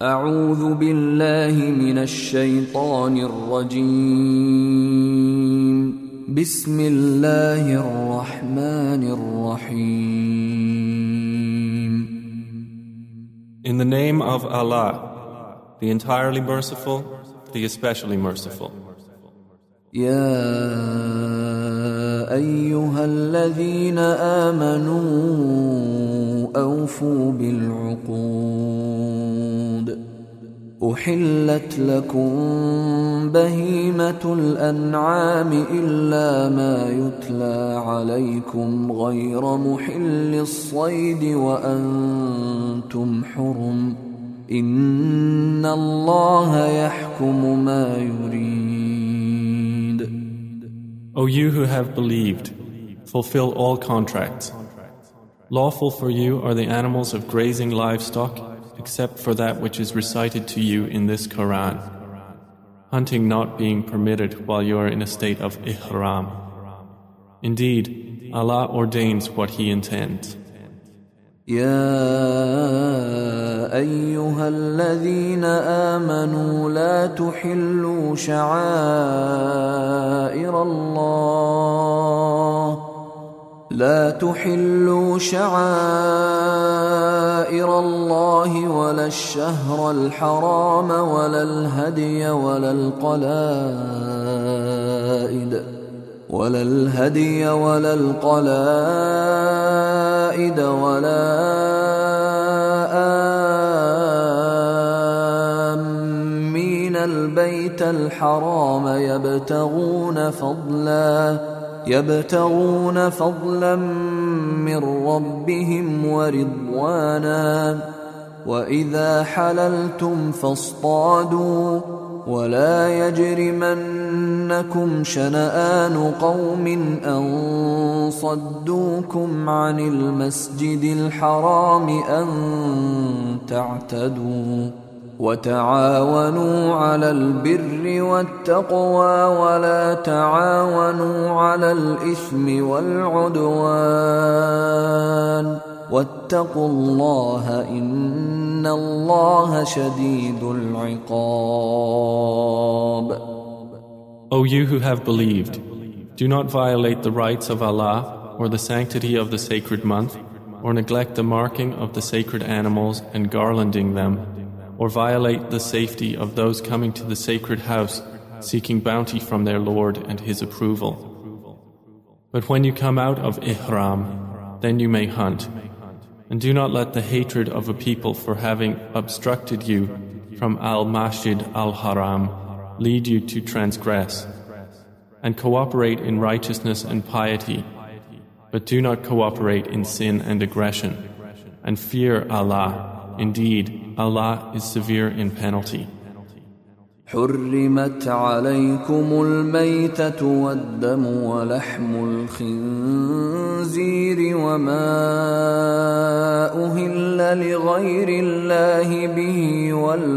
أعوذ بالله من الشيطان الرجيم. بسم الله الرحمن الرحيم. In the name of Allah, the entirely merciful, the especially merciful. يا أيها الذين آمنوا أوفوا بالعقود أحلت لكم بهيمة الأنعام إلا ما يتلى عليكم غير محل الصيد وأنتم حرم إن الله يحكم ما يريد. O you who have believed, fulfill all contracts. Lawful for you are the animals of grazing livestock, except for that which is recited to you in this Quran, hunting not being permitted while you are in a state of ihram. Indeed, Allah ordains what He intends. يا أيها الذين آمنوا لا تحلوا شعائر الله ولا الشهر الحرام ولا الهدي ولا القلائد ولا آمين البيت الحرام يبتغون فضلا من ربهم ورضوانا وإذا حللتم فاصطادوا ولا يجرمنكم شنآن قوم أن صدوكم عن المسجد الحرام أن تعتدوا وتعاونوا على البر والتقوى ولا تعاونوا على الإثم والعدوان واتقوا الله إن الله شديد العقاب. O you who have believed, do not violate the rights of Allah or the sanctity of the sacred month, or neglect the marking of the sacred animals and garlanding them, or violate the safety of those coming to the sacred house seeking bounty from their Lord and His approval. But when you come out of ihram, then you may hunt. And do not let the hatred of a people for having obstructed you from al-Masjid al-Haram lead you to transgress. And cooperate in righteousness and piety, but do not cooperate in sin and aggression. And fear Allah. Indeed, Allah is severe in penalty. حرمت عليكم الميتة والدم ولحم الخنزير وما أهل لغير الله به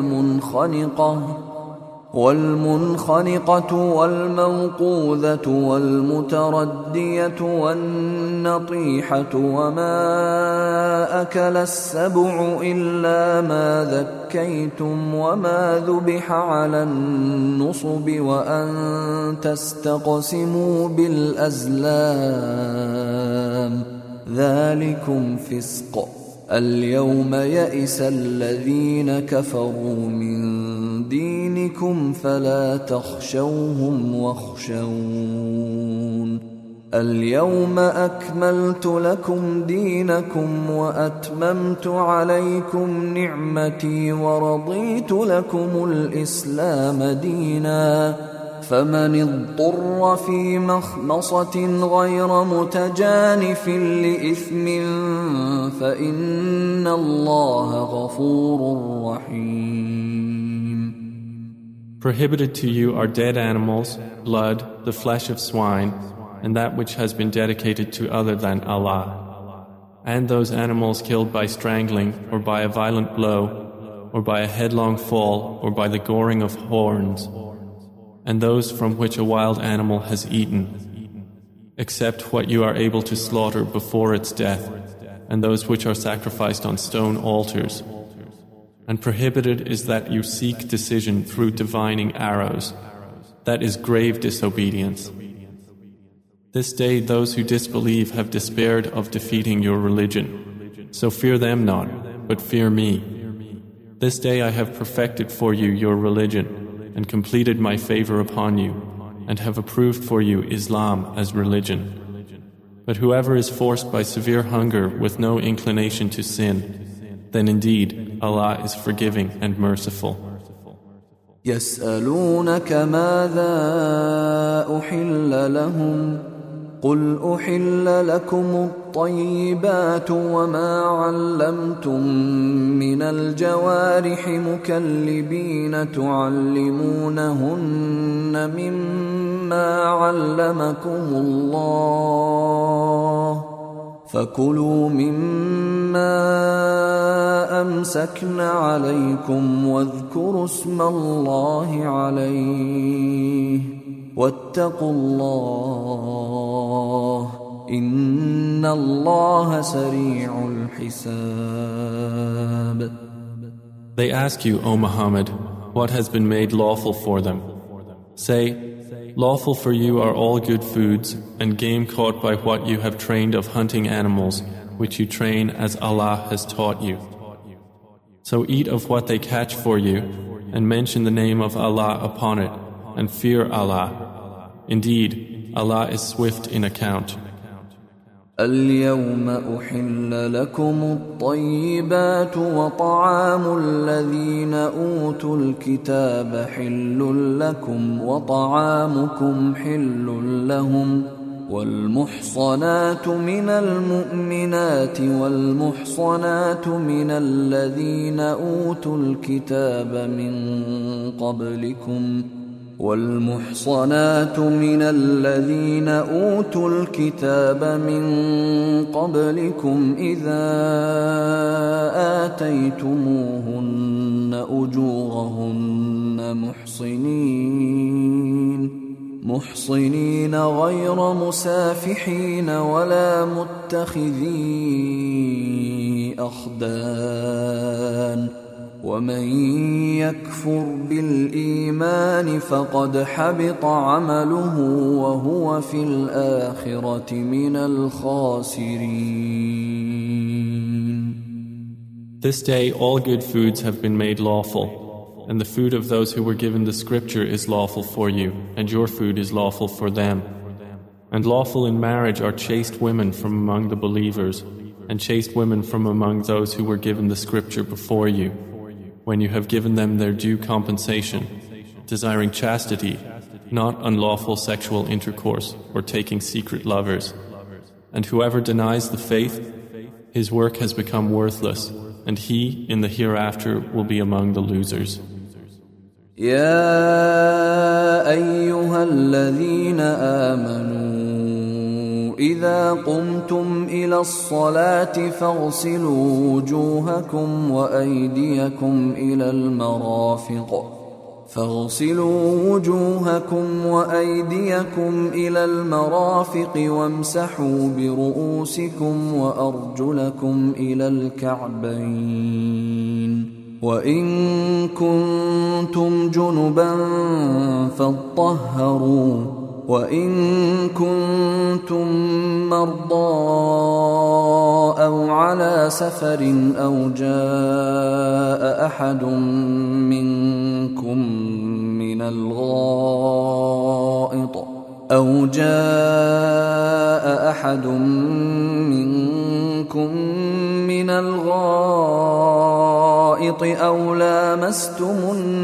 والمنخنقة والموقوذة والمتردية والنطيحة وما أكل السبع إلا ما ذكيتم وما ذبح على النصب وأن تستقسموا بالأزلام ذلكم فسق. اليوم يئس الذين كفروا من دينكم فلا تخشوهم واخشون. اليوم أكملت لكم دينكم وأتممت عليكم نعمتي ورضيت لكم الإسلام دينا فمن اضطر في مخمصة غير متجانف لإثم فإن الله غفور رحيم. Prohibited to you are dead animals, blood, the flesh of swine, and that which has been dedicated to other than Allah, and those animals killed by strangling or by a violent blow or by a headlong fall or by the goring of horns, and those from which a wild animal has eaten, except what you are able to slaughter before its death, and those which are sacrificed on stone altars. And prohibited is that you seek decision through divining arrows. That is grave disobedience. This day those who disbelieve have despaired of defeating your religion. So fear them not, but fear me. This day I have perfected for you your religion, and completed my favor upon you, and have approved for you Islam as religion. But whoever is forced by severe hunger with no inclination to sin, then indeed Allah is forgiving and merciful. يسألونك ماذا أحل لهم قل أحل لكم الطيبات وما علمتم من الجوارح مكلبين تعلمونهن مما علمكم الله فكلوا مما أمسكن عليكم واذكروا اسم الله عليه واتقوا الله إن الله سريع الحساب. They ask you, O Muhammad, what has been made lawful for them. Say, lawful for you are all good foods and game caught by what you have trained of hunting animals, which you train as Allah has taught you. So eat of what they catch for you and mention the name of Allah upon it and fear Allah. Indeed, Allah is swift in account. اليوم أحل لكم الطيبات وطعام الذين أوتوا الكتاب حل لكم وطعامكم حل لهم والمحصنات من المؤمنات والمحصنات من الذين أوتوا الكتاب من قبلكم إذا آتيتموهن أجورهن محصنين غير مسافحين ولا متخذي أخدان ومن يكفر بالإيمان فقد حبط عمله وهو في الآخرة من الخاسرين. This day all good foods have been made lawful, and the food of those who were given the scripture is lawful for you, and your food is lawful for them. And lawful in marriage are chaste women from among the believers, and chaste women from among those who were given the scripture before you, when you have given them their due compensation, desiring chastity, not unlawful sexual intercourse or taking secret lovers. And whoever denies the faith, his work has become worthless, and he in the hereafter will be among the losers. يا أيها الذين آمنوا إذا قمتم إلى الصلاة فاغسلوا وجوهكم وأيديكم إلى المرافق وامسحوا برؤوسكم وأرجلكم إلى الكعبين وإن كنتم جنبا فاطهروا وإن كنتم مرضى أو على سفر أو جاء أحد منكم من الغائط أو لامستم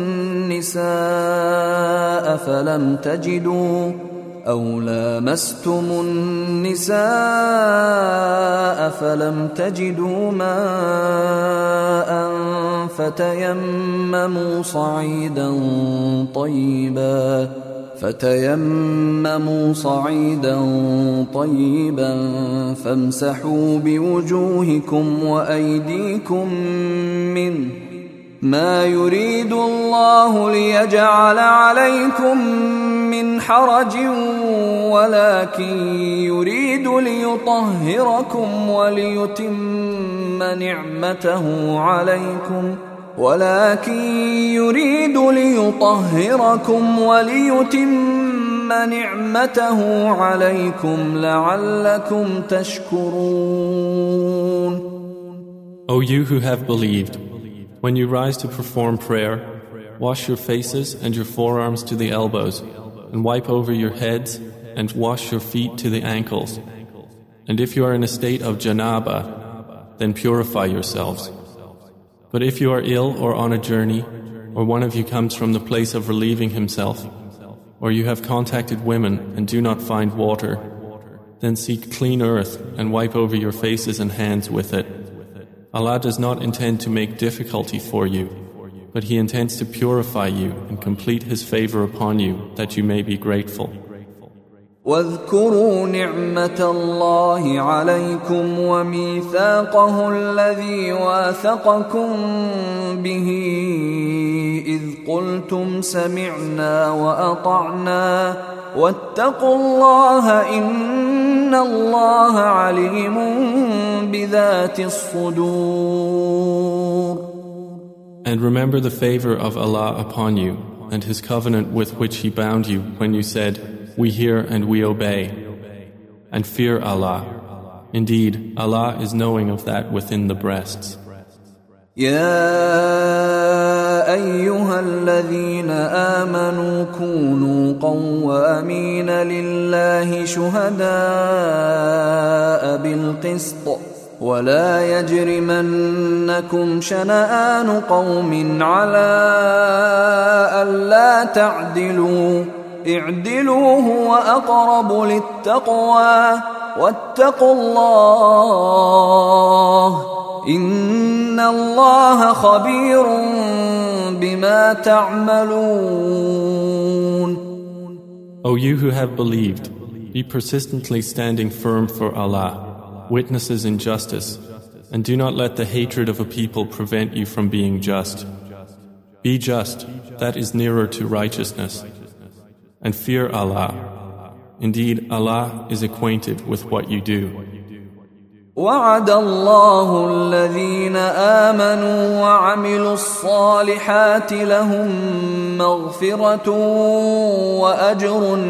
النساء فلم تجدوا ماء فتيمموا صعيدا طيبا فامسحوا بوجوهكم وأيديكم منه ما يريد الله ليجعل عليكم من حرج ولكن يريد ليطهركم وليتم نعمته عليكم ولكن يريد ليطهركم وليتم نعمته عليكم لعلكم تشكرون. O you who have believed, when you rise to perform prayer, wash your faces and your forearms to the elbows, and wipe over your heads and wash your feet to the ankles. And if you are in a state of janaba, then purify yourselves. But if you are ill or on a journey, or one of you comes from the place of relieving himself, or you have contacted women and do not find water, then seek clean earth and wipe over your faces and hands with it. Allah does not intend to make difficulty for you, but He intends to purify you and complete His favor upon you that you may be grateful. واذكروا نعمة الله عليكم وميثاقه الذي واثقكم به إذ قلتم سمعنا وأطعنا واتقوا الله إن الله عليم بذات الصدور. And remember the favor of Allah upon you and His covenant with which He bound you when you said, "We hear and we obey." And fear Allah. Indeed, Allah is knowing of that within the breasts. يا أيها الذين آمنوا كونوا قوامين لله شهداء بالقسط ولا يجرمنكم شنآن قوم على ألا تعدلوا اعدلوا هو أقرب للتقوى واتقوا الله إن الله خبير بما تعملون. O you who have believed, be persistently standing firm for Allah, witnesses in justice, and do not let the hatred of a people prevent you from being just. Be just, that is nearer to righteousness. And fear Allah. Indeed, Allah is acquainted with what you do. وعد الله الذين آمنوا وعملوا الصالحات لهم مغفرة وأجر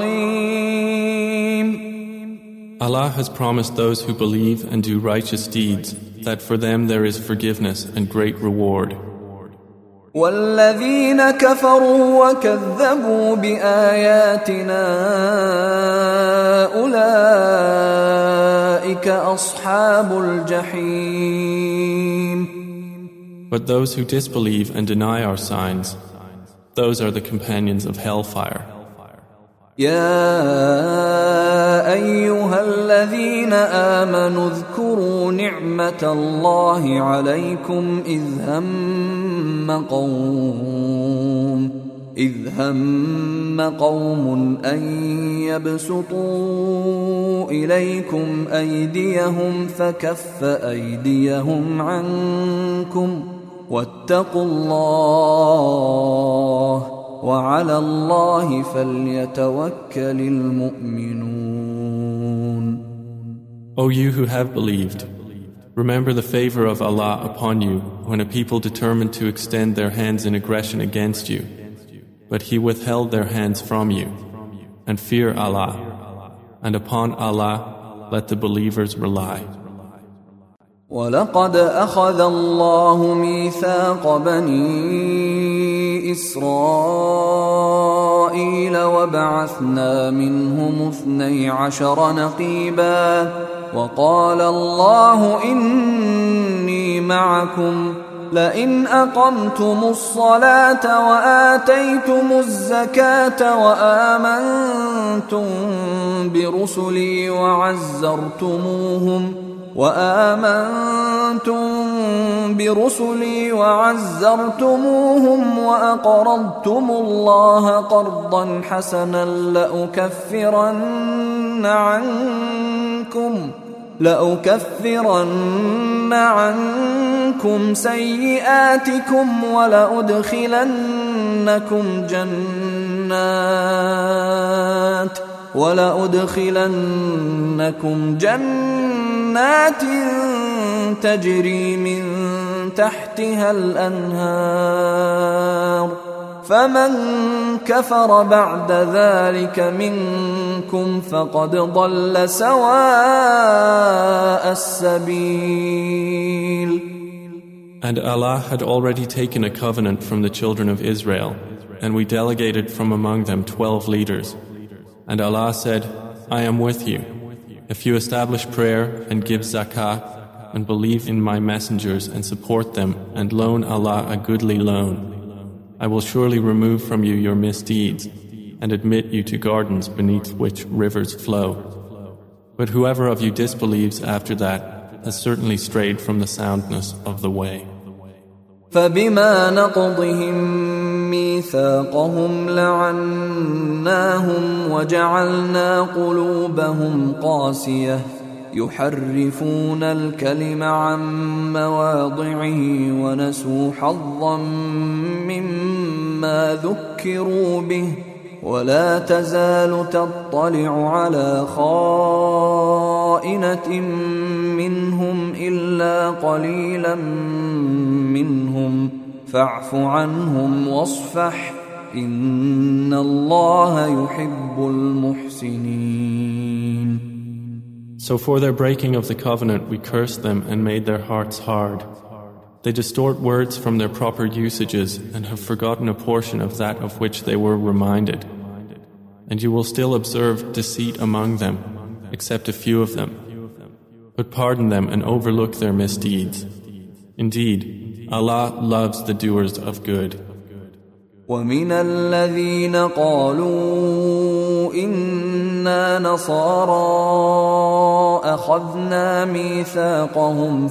عظيم. Allah has promised those who believe and do righteous deeds that for them there is forgiveness and great reward. والذين كفروا وكذبوا بآياتنا أولئك أصحاب الجحيم. But those who disbelieve and deny our signs, those are the companions of hellfire. يا أيها الذين آمنوا اذكروا نعمة الله عليكم إذ هم قوم أن يبسطوا إليكم أيديهم فكف أيديهم عنكم واتقوا الله وعلى الله فليتوكل المؤمنون. O you who have believed, remember the favor of Allah upon you when a people determined to extend their hands in aggression against you, but He withheld their hands from you. And fear Allah, and upon Allah let the believers rely. ولقد أخذ الله ميثاق بني إسرائيل وبعثنا منهم 12 نقيبا وقال الله إني معكم لئن أقمتم الصلاة وآتيتم الزكاة وآمنتم برسلي وعزرتموهم وأقرضتم الله قرضا حسنا لأكفرن عنكم سيئاتكم ولأدخلنكم جنات تجري من تحتها الأنهار فمن كفر بعد ذلك منكم فقد ضل سواء السبيل. And Allah had already taken a covenant from the children of Israel, and we delegated from among them 12 leaders. And Allah said, I am with you. If you establish prayer and give zakah and believe in my messengers and support them and loan Allah a goodly loan, I will surely remove from you your misdeeds and admit you to gardens beneath which rivers flow. But whoever of you disbelieves after that has certainly strayed from the soundness of the way. فبما نقضهم ميثاقهم لعناهم وجعلنا قلوبهم قاسية يحرفون الكلم عن مواضعه ونسوا حظا مما ذكروا به ولا تزال تطلع على خائنة منهم إلا قليلا منهم فاعف عنهم واصفح إن الله يحب المحسنين. So for their breaking of the covenant we cursed them and made their hearts hard. They distort words from their proper usages and have forgotten a portion of that of which they were reminded. And you will still observe deceit among them, except a few of them. But pardon them and overlook their misdeeds. Indeed, Allah loves the doers of good. ومن الذين قالوا إنا نصارى أخذنا ميثاقهم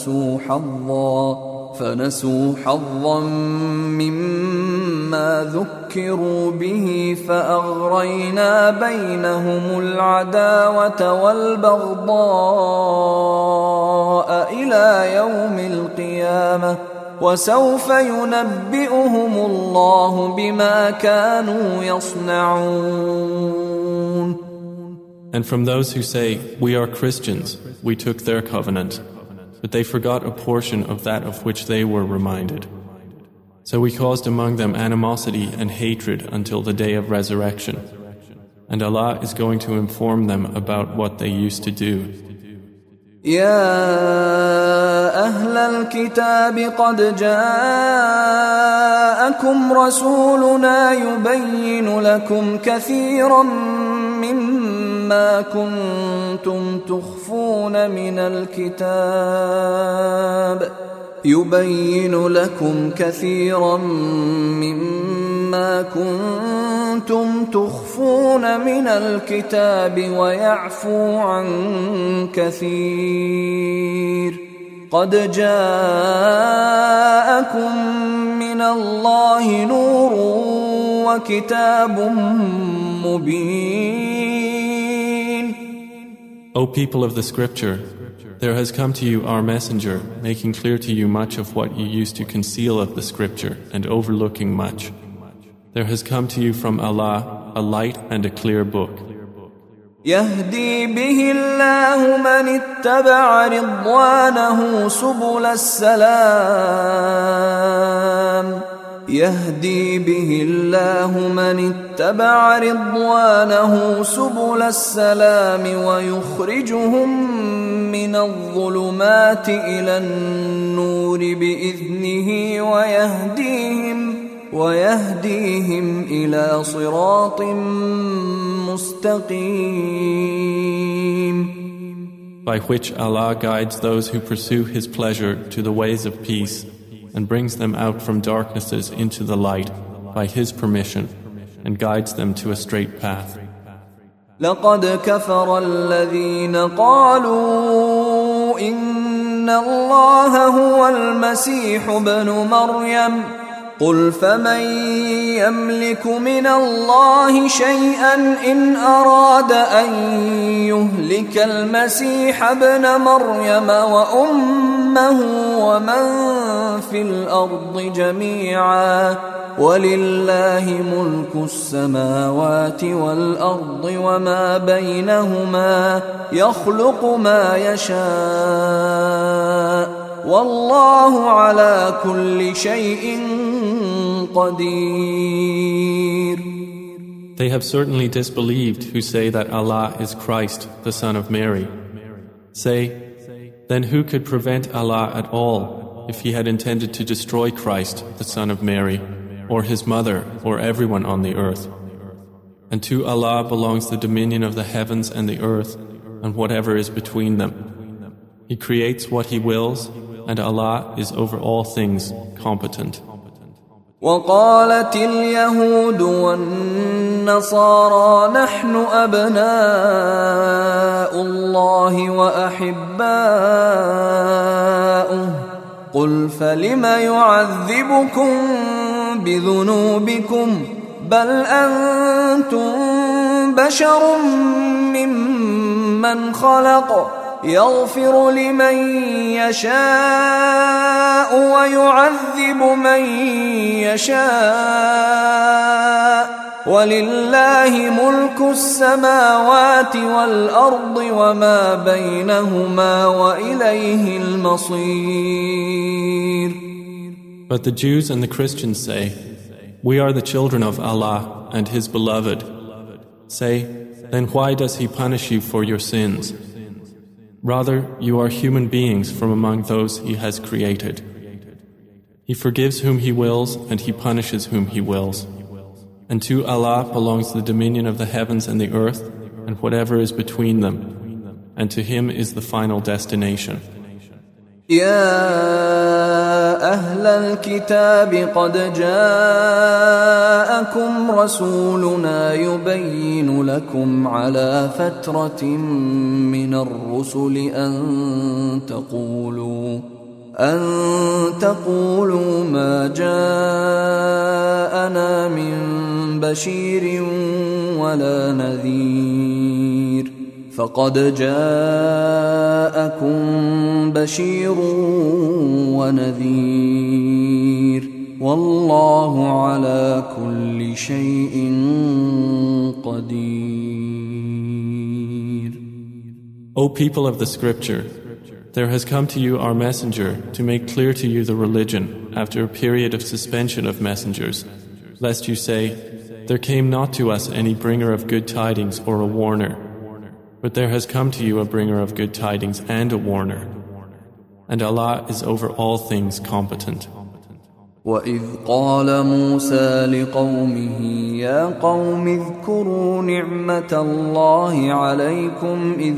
فنسوا حظا مما ذكروا به فأغرينا بينهم العداوة والبغضاء إلى يوم القيامة وسوف ينبئهم الله بما كانوا يصنعون. And from those who say, we are Christians, we took their covenant, but they forgot a portion of that of which they were reminded. So we caused among them animosity and hatred until the day of resurrection. And Allah is going to inform them about what they used to do. يا أهل الكتاب قد جاءكم رسولنا يبين لكم كثيرا مما كنتم تخفون من الكتاب ويعفو عن كثير قد جاءكم من الله نور وكتاب مبين. O people of the scripture, there has come to you our messenger, making clear to you much of what you used to conceal of the scripture and overlooking much. There has come to you from Allah a light and a clear book. يهدي به الله من اتبع رضوانه سبل السلام يهدي به الله من اتبع رضوانه سبل السلام ويخرجهم من الظلمات إلى النور بإذنه ويهديهم إلى صراط مستقيم. By which Allah guides those who pursue His pleasure to the ways of peace and brings them out from darknesses into the light by His permission and guides them to a straight path. لقد كفر الذين قالوا إن الله هو المسيح ابن مريم قل فمن يملك من الله شيئا إن أراد أن يهلك المسيح ابن مريم وأمه ومن في الأرض جميعا ولله ملك السماوات والأرض وما بينهما يخلق ما يشاء والله على كل شيء قدير. They have certainly disbelieved who say that Allah is Christ, the Son of Mary. Say, then who could prevent Allah at all if He had intended to destroy Christ, the Son of Mary, or His mother, or everyone on the earth? And to Allah belongs the dominion of the heavens and the earth, and whatever is between them. He creates what He wills, and Allah is over all things competent. وقالت اليهود والنصارى نحن أبناء الله وأحباؤه قل فلم يعذبكم بذنوبكم بل أنتم بشر ممن خلق يغفر لمن يشاء ويعذب من يشاء ولله ملك السماوات والأرض وما بينهما وإليه المصير. But the Jews and the Christians say, we are the children of Allah and His beloved. Say, then why does He punish you for your sins? Rather, you are human beings from among those He has created. He forgives whom He wills and He punishes whom He wills. And to Allah belongs the dominion of the heavens and the earth and whatever is between them. And to Him is the final destination. يا أهل الكتاب قد جاءكم رسولنا يبين لكم على فترة من الرسل أن تقولوا ما جاءنا من بشير ولا نذير فقد جاءكم بشير ونذير والله على كل شيء قدير. O people of the scripture, there has come to you our messenger to make clear to you the religion after a period of suspension of messengers, lest you say, there came not to us any bringer of good tidings or a warner. But there has come to you a bringer of good tidings and a warner. And Allah is over all things competent. وَإِذْ قَالَ مُوسَى لِقَوْمِهِ يَا قَوْمِ اذْكُرُوا نِعْمَةَ اللَّهِ عَلَيْكُمْ إِذْ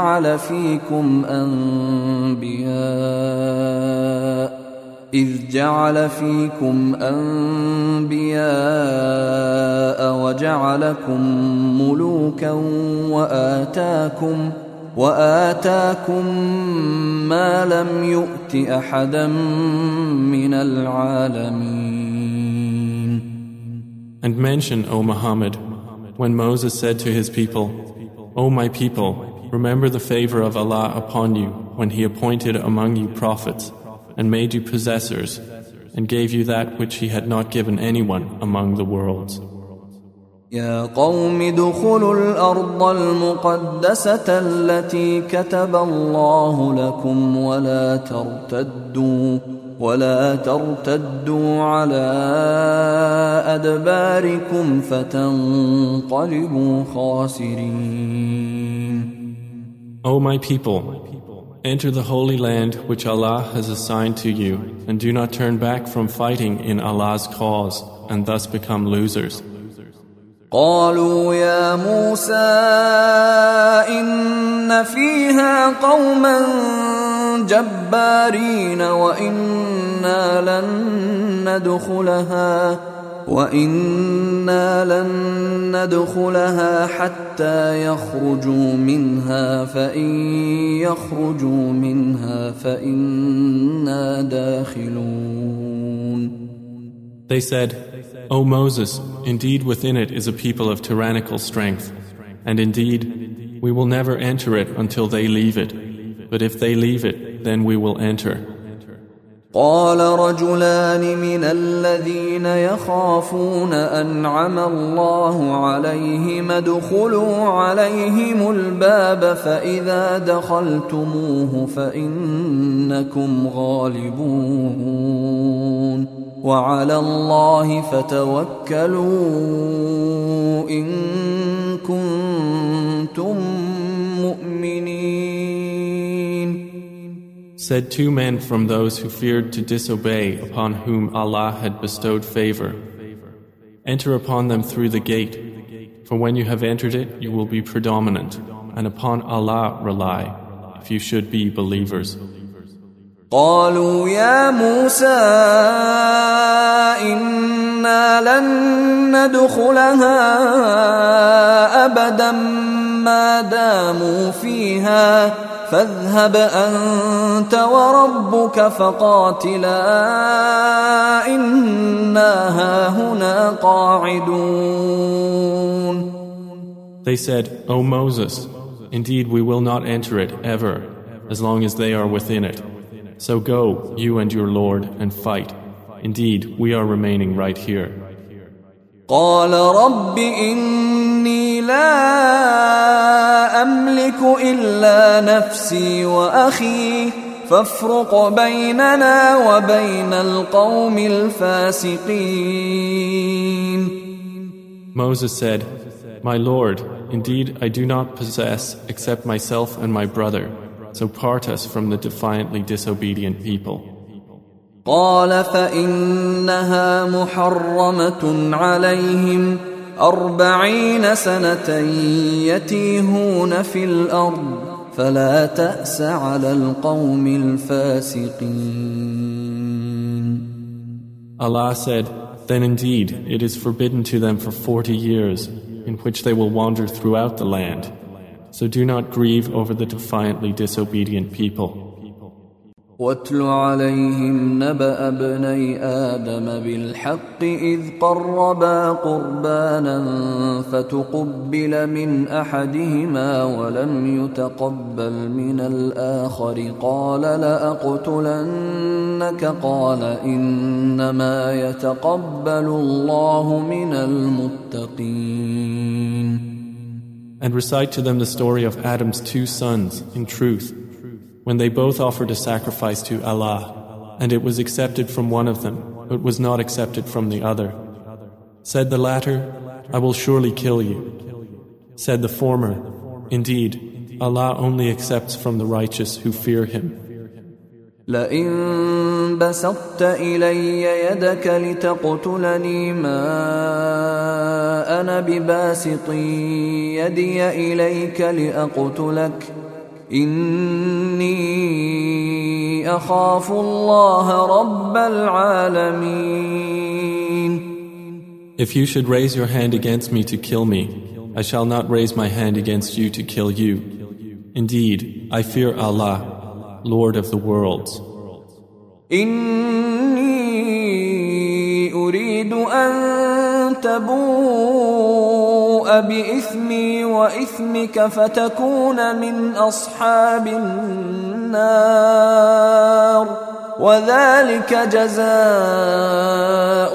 جَعَلَ فِيكُمْ أَنْبِيَاءَ وَجَعَلَكُمْ مُلُوكًا وآتاكم ما لم يؤت أحدا من العالمين. And mention, O Muhammad, when Moses said to his people, O my people, remember the favor of Allah upon you when He appointed among you prophets and made you possessors and gave you that which He had not given anyone among the worlds. يا قوم ادخلوا الأرض المقدسة التي كتب الله لكم ولا ترتدوا على أدباركم فتنقلبوا خاسرين. O my people, enter the holy land which Allah has assigned to you and do not turn back from fighting in Allah's cause and thus become losers. قالوا يا موسى إن فيها قوما جبارين وإنا لن ندخلها حتى يخرجوا منها فإن يخرجوا منها فإنا داخلون. They said, O Moses, indeed within it is a people of tyrannical strength, and indeed we will never enter it until they leave it, but if they leave it, then we will enter. قال رجلان من الذين يخافون أنعم الله عليهم ادخلوا عليهم الباب فإذا دخلتموه فإنكم غالبون وعلى الله فتوكلوا إن كنتم مؤمنين. Said two men from those who feared to disobey, upon whom Allah had bestowed favor, enter upon them through the gate, for when you have entered it you will be predominant, and upon Allah rely, if you should be believers. قالوا يا موسى إنا لن ندخلها أبدا ما داموا فيها فاذهب أنت وربك فقاتلا إنا هاهنا قاعدون. They said, O Moses, indeed we will not enter it ever, as long as they are within it. So go, you and your Lord, and fight. Indeed, we are remaining right here. قال رب إني لا أملك إلا نفسي وأخي فافرق بيننا وبين القوم الفاسقين. Moses said, My Lord, indeed I do not possess except myself and my brother, so part us from the defiantly disobedient people. قال فإنها محرمة عليهم 40 سنة يتيهون في الأرض فلا تأس على القوم الفاسقين. Allah said, Then indeed it is forbidden to them for 40 years, in which they will wander throughout the land. So do not grieve over the defiantly disobedient people. واتل عليهم نبأ ابني آدم بالحق إذ قربا قربانا فتقبل من أحدهما ولم يتقبل من الآخر قال لأقتلنك قال إنما يتقبل الله من المتقين. And recite to them the story of Adam's two sons in truth, when they both offered a sacrifice to Allah, and it was accepted from one of them, but was not accepted from the other. Said the latter, I will surely kill you. Said the former, Indeed, Allah only accepts from the righteous who fear Him. لئن بسطت إلي يدك لتقتلني ما أنا بباسط يدي إليك لأقتلك إني أخاف الله رب العالمين. If you should raise your hand against me to kill me, I shall not raise my hand against you to kill you. Indeed, I fear Allah, Lord of the worlds. إني أريد أن تبوء بإثمي وإثمك فتكون من أصحاب النار وذلك جزاء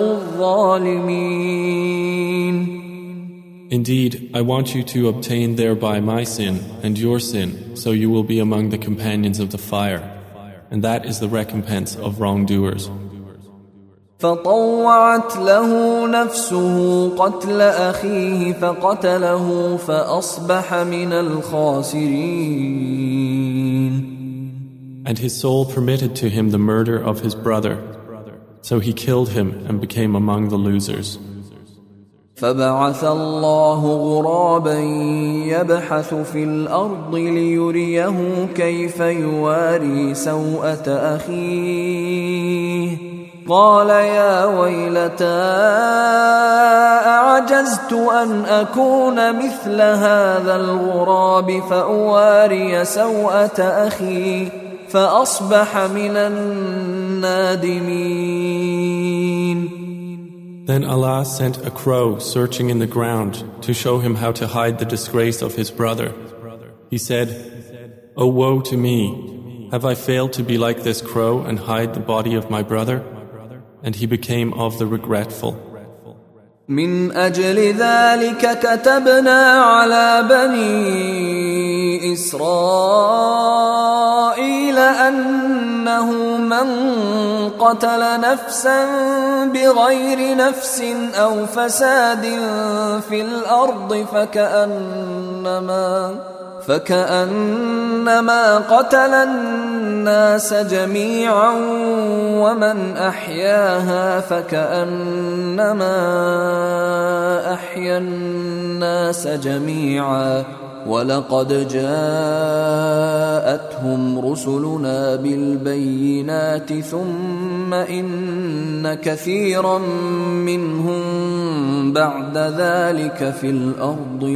الظالمين. Indeed, I want you to obtain thereby my sin and your sin, so you will be among the companions of the fire. And that is the recompense of wrongdoers. فطوعت له نفسه قتل أخيه فقتله فأصبح من الخاسرين. And his soul permitted to him the murder of his brother, so he killed him and became among the losers. فبعث الله غرابا يبحث في الأرض ليريه كيف يواري سوءة أخيه قال يا ويلتى أعجزت أن أكون مثل هذا الغراب فأواري سوءة أخي فأصبح من النادمين. Then Allah sent a crow searching in the ground to show him how to hide the disgrace of his brother. He said, "Oh woe to me! have I failed to be like this crow and hide the body of my brother? And he became of the regretful. من أجل ذلك كتبنا على بني إسرائيل أنه من قتل نفسا بغير نفس أو فساد في الأرض فكأنما قتل الناس جميعا ومن أحياها فكأنما أحيا الناس جميعا ولقد جاءتهم رسلنا بالبينات ثم إن كثيرا منهم بعد ذلك في الأرض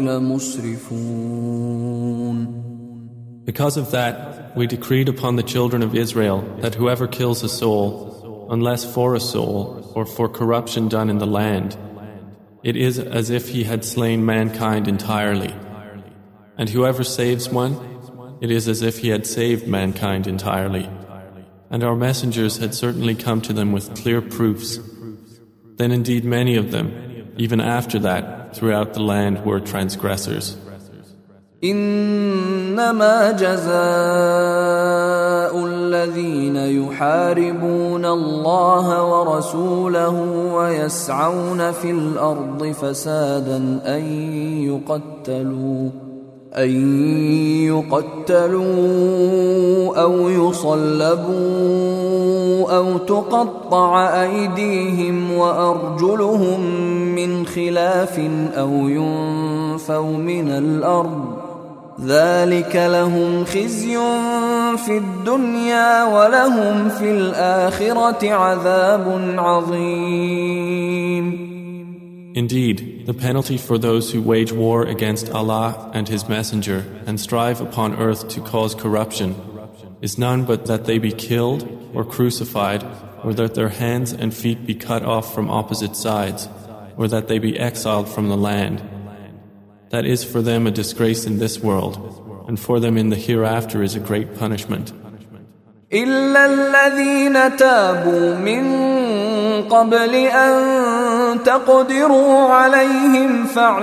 لمسرفون. Because of that, we decreed upon the children of Israel that whoever kills a soul, unless for a soul or for corruption done in the land, it is as if he had slain mankind entirely. And whoever saves one, it is as if he had saved mankind entirely. And our messengers had certainly come to them with clear proofs. Then indeed many of them, even after that, throughout the land were transgressors. إنما جزاء الذين يحاربون الله ورسوله ويسعون في الأرض فسادا أن يقتلوا أو يصلبوا أو تقطع أيديهم وأرجلهم من خلاف أو ينفوا من الأرض ذلك لهم خزي في الدنيا ولهم في الآخرة عذاب عظيم. Indeed, the penalty for those who wage war against Allah and His Messenger and strive upon earth to cause corruption is none but that they be killed or crucified, or that their hands and feet be cut off from opposite sides, or that they be exiled from the land. That is for them a disgrace in this world, and for them in the hereafter is a great punishment. إلا الذين تابوا من قبل أن تقدروا عليهم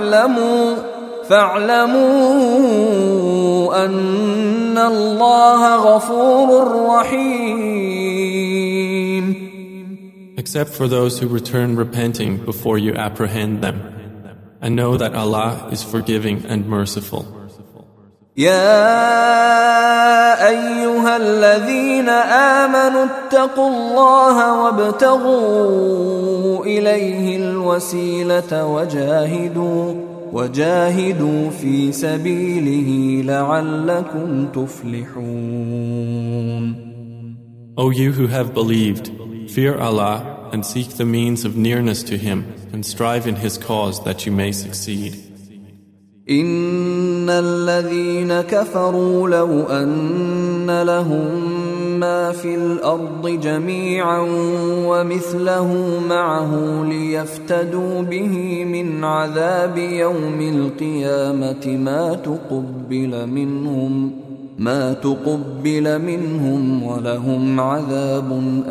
فاعلموا أن الله غفور رحيم. Except for those who return repenting before you apprehend them, and know that Allah is forgiving and merciful. يا أيها الذين آمنوا اتقوا الله وابتغوا إليه الوسيلة وجاهدوا في سبيله لعلكم تفلحون. O you who have believed, fear Allah and seek the means of nearness to Him and strive in His cause that you may succeed. إن الذين كفروا لو أن لهم ما في الأرض جميعا ومثله معه ليفتدوا به من عذاب يوم القيامة ما تقبل منهم ولهم عذاب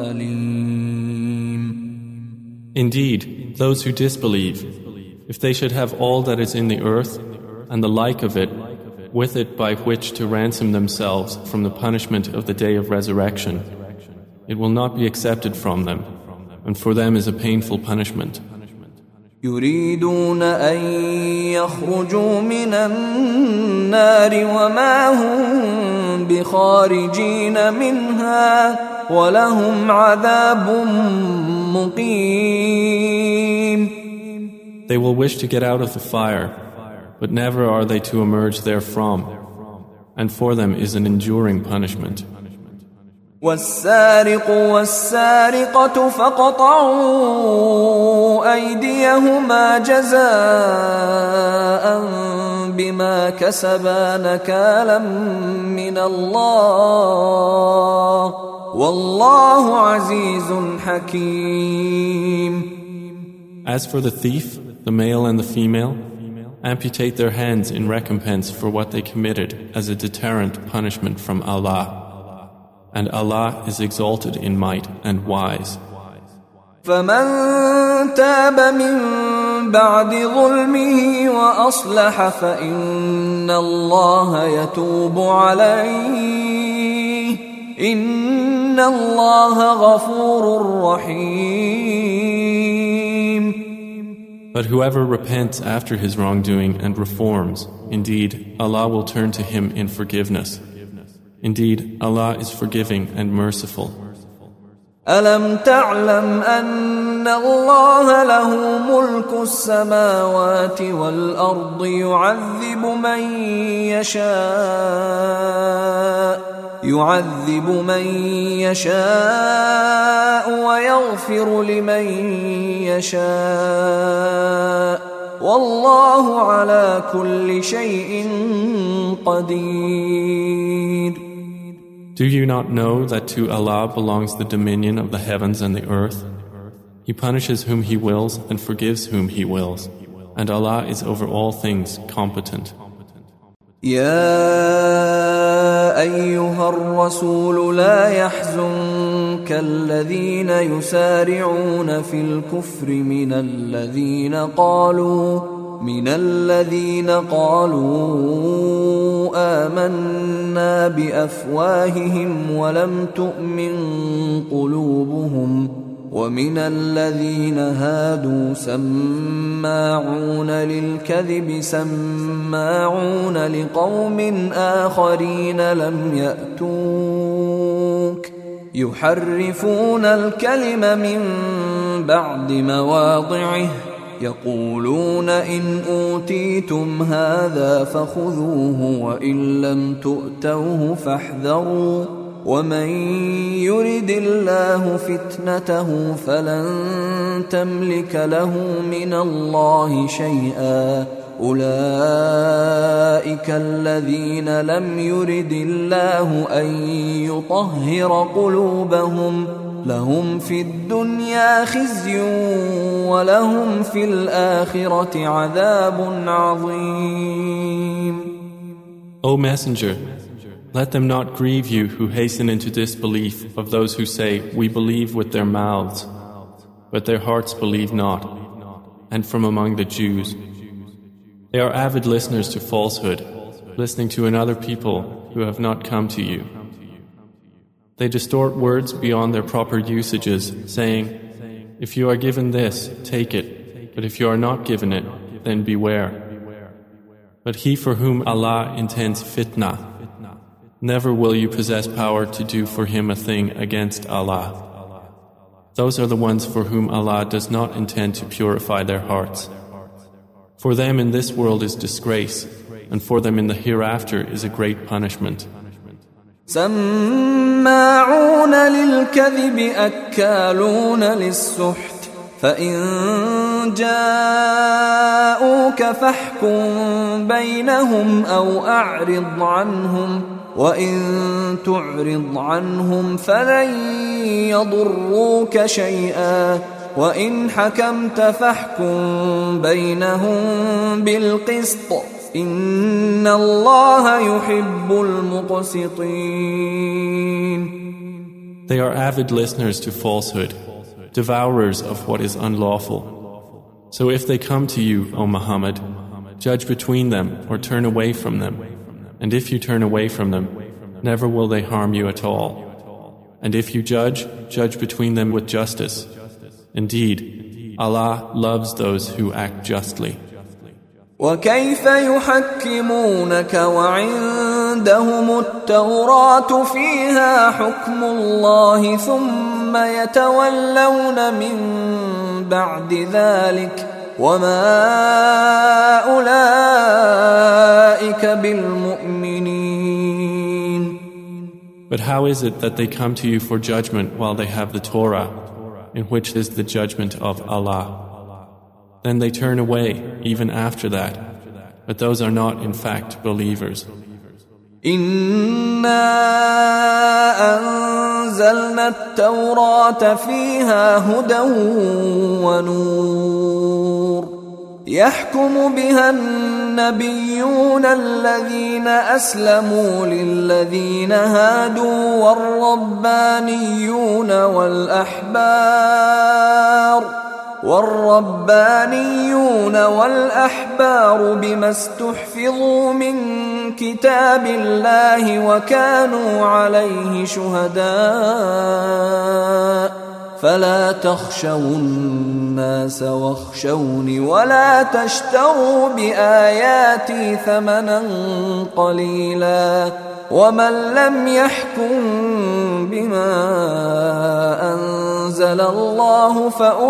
أليم. Indeed, those who disbelieve, if they should have all that is in the earth and the like of it, with it by which to ransom themselves from the punishment of the day of resurrection, it will not be accepted from them, and for them is a painful punishment. يريدون أن يخرجوا من النار وما هم بخارجين منها ولهم عذاب مقيم. They will wish to get out of the fire, but never are they to emerge therefrom, and for them is an enduring punishment. والسارق والسارقة فاقطعوا أيديهما جزاء بما كسبا نكالا من الله والله عزيز حكيم. As for the thief, the male and the female, amputate their hands in recompense for what they committed as a deterrent punishment from Allah. and Allah is exalted in might and wise. فمن تاب من بعد ظلمه وأصلح فإن الله يتوب عليه إن الله غفور رحيم. But whoever repents after his wrongdoing and reforms, indeed, Allah will turn to him in forgiveness. Indeed, Allah is forgiving and merciful. ألم تعلم أن الله له ملك السماوات والأرض يعذب من يشاء ويغفر لمن يشاء والله على كل شيء قدير. Do you not know that to Allah belongs the dominion of the heavens and the earth? He punishes whom He wills and forgives whom He wills, and Allah is over all things competent. يا أيها الرسول لا يحزنك الذين يسارعون في الكفر من الذين قالوا آمنا بأفواههم ولم تؤمن قلوبهم ومن الذين هادوا سماعون للكذب سماعون لقوم آخرين لم يأتوك يحرفون الكلم من بعد مواضعه يقولون إن أوتيتم هذا فخذوه وإن لم تؤتوه فاحذروا ومن يرد الله فتنته فلن تملك له من الله شيئا أولئك الذين لم يرد الله أن يطهر قلوبهم لهم في الدنيا خزي ولهم في الآخرة عذاب عظيم. O Messenger, let them not grieve you who hasten into disbelief of those who say, we believe with their mouths, but their hearts believe not, and from among the Jews. They are avid listeners to falsehood, listening to another people who have not come to you. They distort words beyond their proper usages, saying, if you are given this, take it, but if you are not given it, then beware. But he for whom Allah intends fitna, never will you possess power to do for him a thing against Allah. Those are the ones for whom Allah does not intend to purify their hearts. For them in this world is disgrace, and for them in the hereafter is a great punishment. سماعون للكذب أكالون للسحت فإن جاءوك فاحكم بينهم أو أعرض عنهم وإن تعرض عنهم فلن يضروك شيئا وإن حكمت فاحكم بينهم بالقسط إن الله يحب المقسطين. They are avid listeners to falsehood, devourers of what is unlawful. So if they come to you, O Muhammad, judge between them or turn away from them. And if you turn away from them, never will they harm you at all. And if you judge, judge between them with justice. Indeed, Allah loves those who act justly. وكيف يحكمونك وعندهم التوراة فيها حكم الله ثم يتولون من بعد ذلك وما أولئك بالمؤمنين. But how is it that they come to you for judgment while they have the Torah, in which is the judgment of Allah? Then they turn away even after that, but those are not in fact believers. إنا أنزلنا التوراة فيها هدى ونور يحكم بها النبيون الذين أسلموا للذين هادوا والربانيون والأحبار بما استحفظوا من كتاب الله وكانوا عليه شهداء فلا تخشوا الناس واخشوني ولا تشتروا بآياتي ثمنا قليلا ومن لم يحكم بما أنزل الله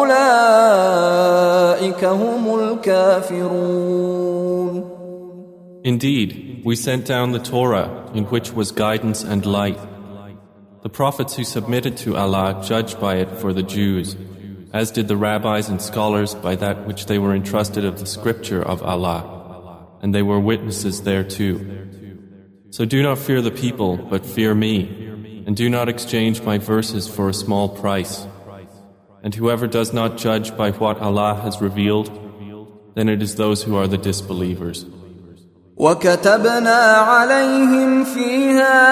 فأولئك هم الكافرون. Indeed, we sent down the Torah in which was guidance and light. The prophets who submitted to Allah judged by it for the Jews, as did the rabbis and scholars by that which they were entrusted of the scripture of Allah, and they were witnesses thereto. So do not fear the people, but fear me, and do not exchange my verses for a small price. And whoever does not judge by what Allah has revealed, then it is those who are the disbelievers. وكتبنا عليهم فيها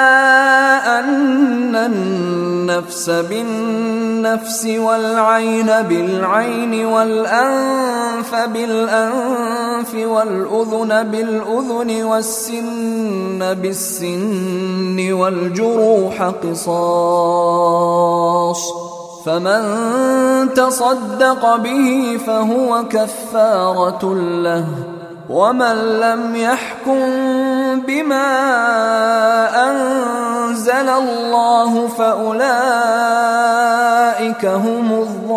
أن النفس بالنفس والعين بالعين والأنف بالأنف والأذن بالأذن والسن بالسن والجروح قصاص فمن تصدق به فهو كفارة له ومن لم يحكم بما أنزل الله فأولئك هم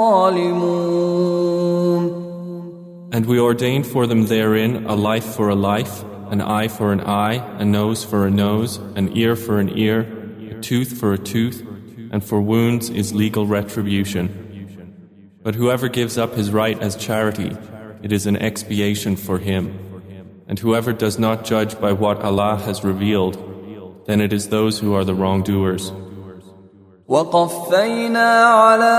الظالمون. And we ordained for them therein a life for a life, an eye for an eye, a nose for a nose, an ear for an ear, a tooth for a tooth, and for wounds is legal retribution. But whoever gives up his right as charity, it is an expiation for him. And whoever does not judge by what Allah has revealed, then it is those who are the wrongdoers. وَقَفَّيْنَا عَلَىٰ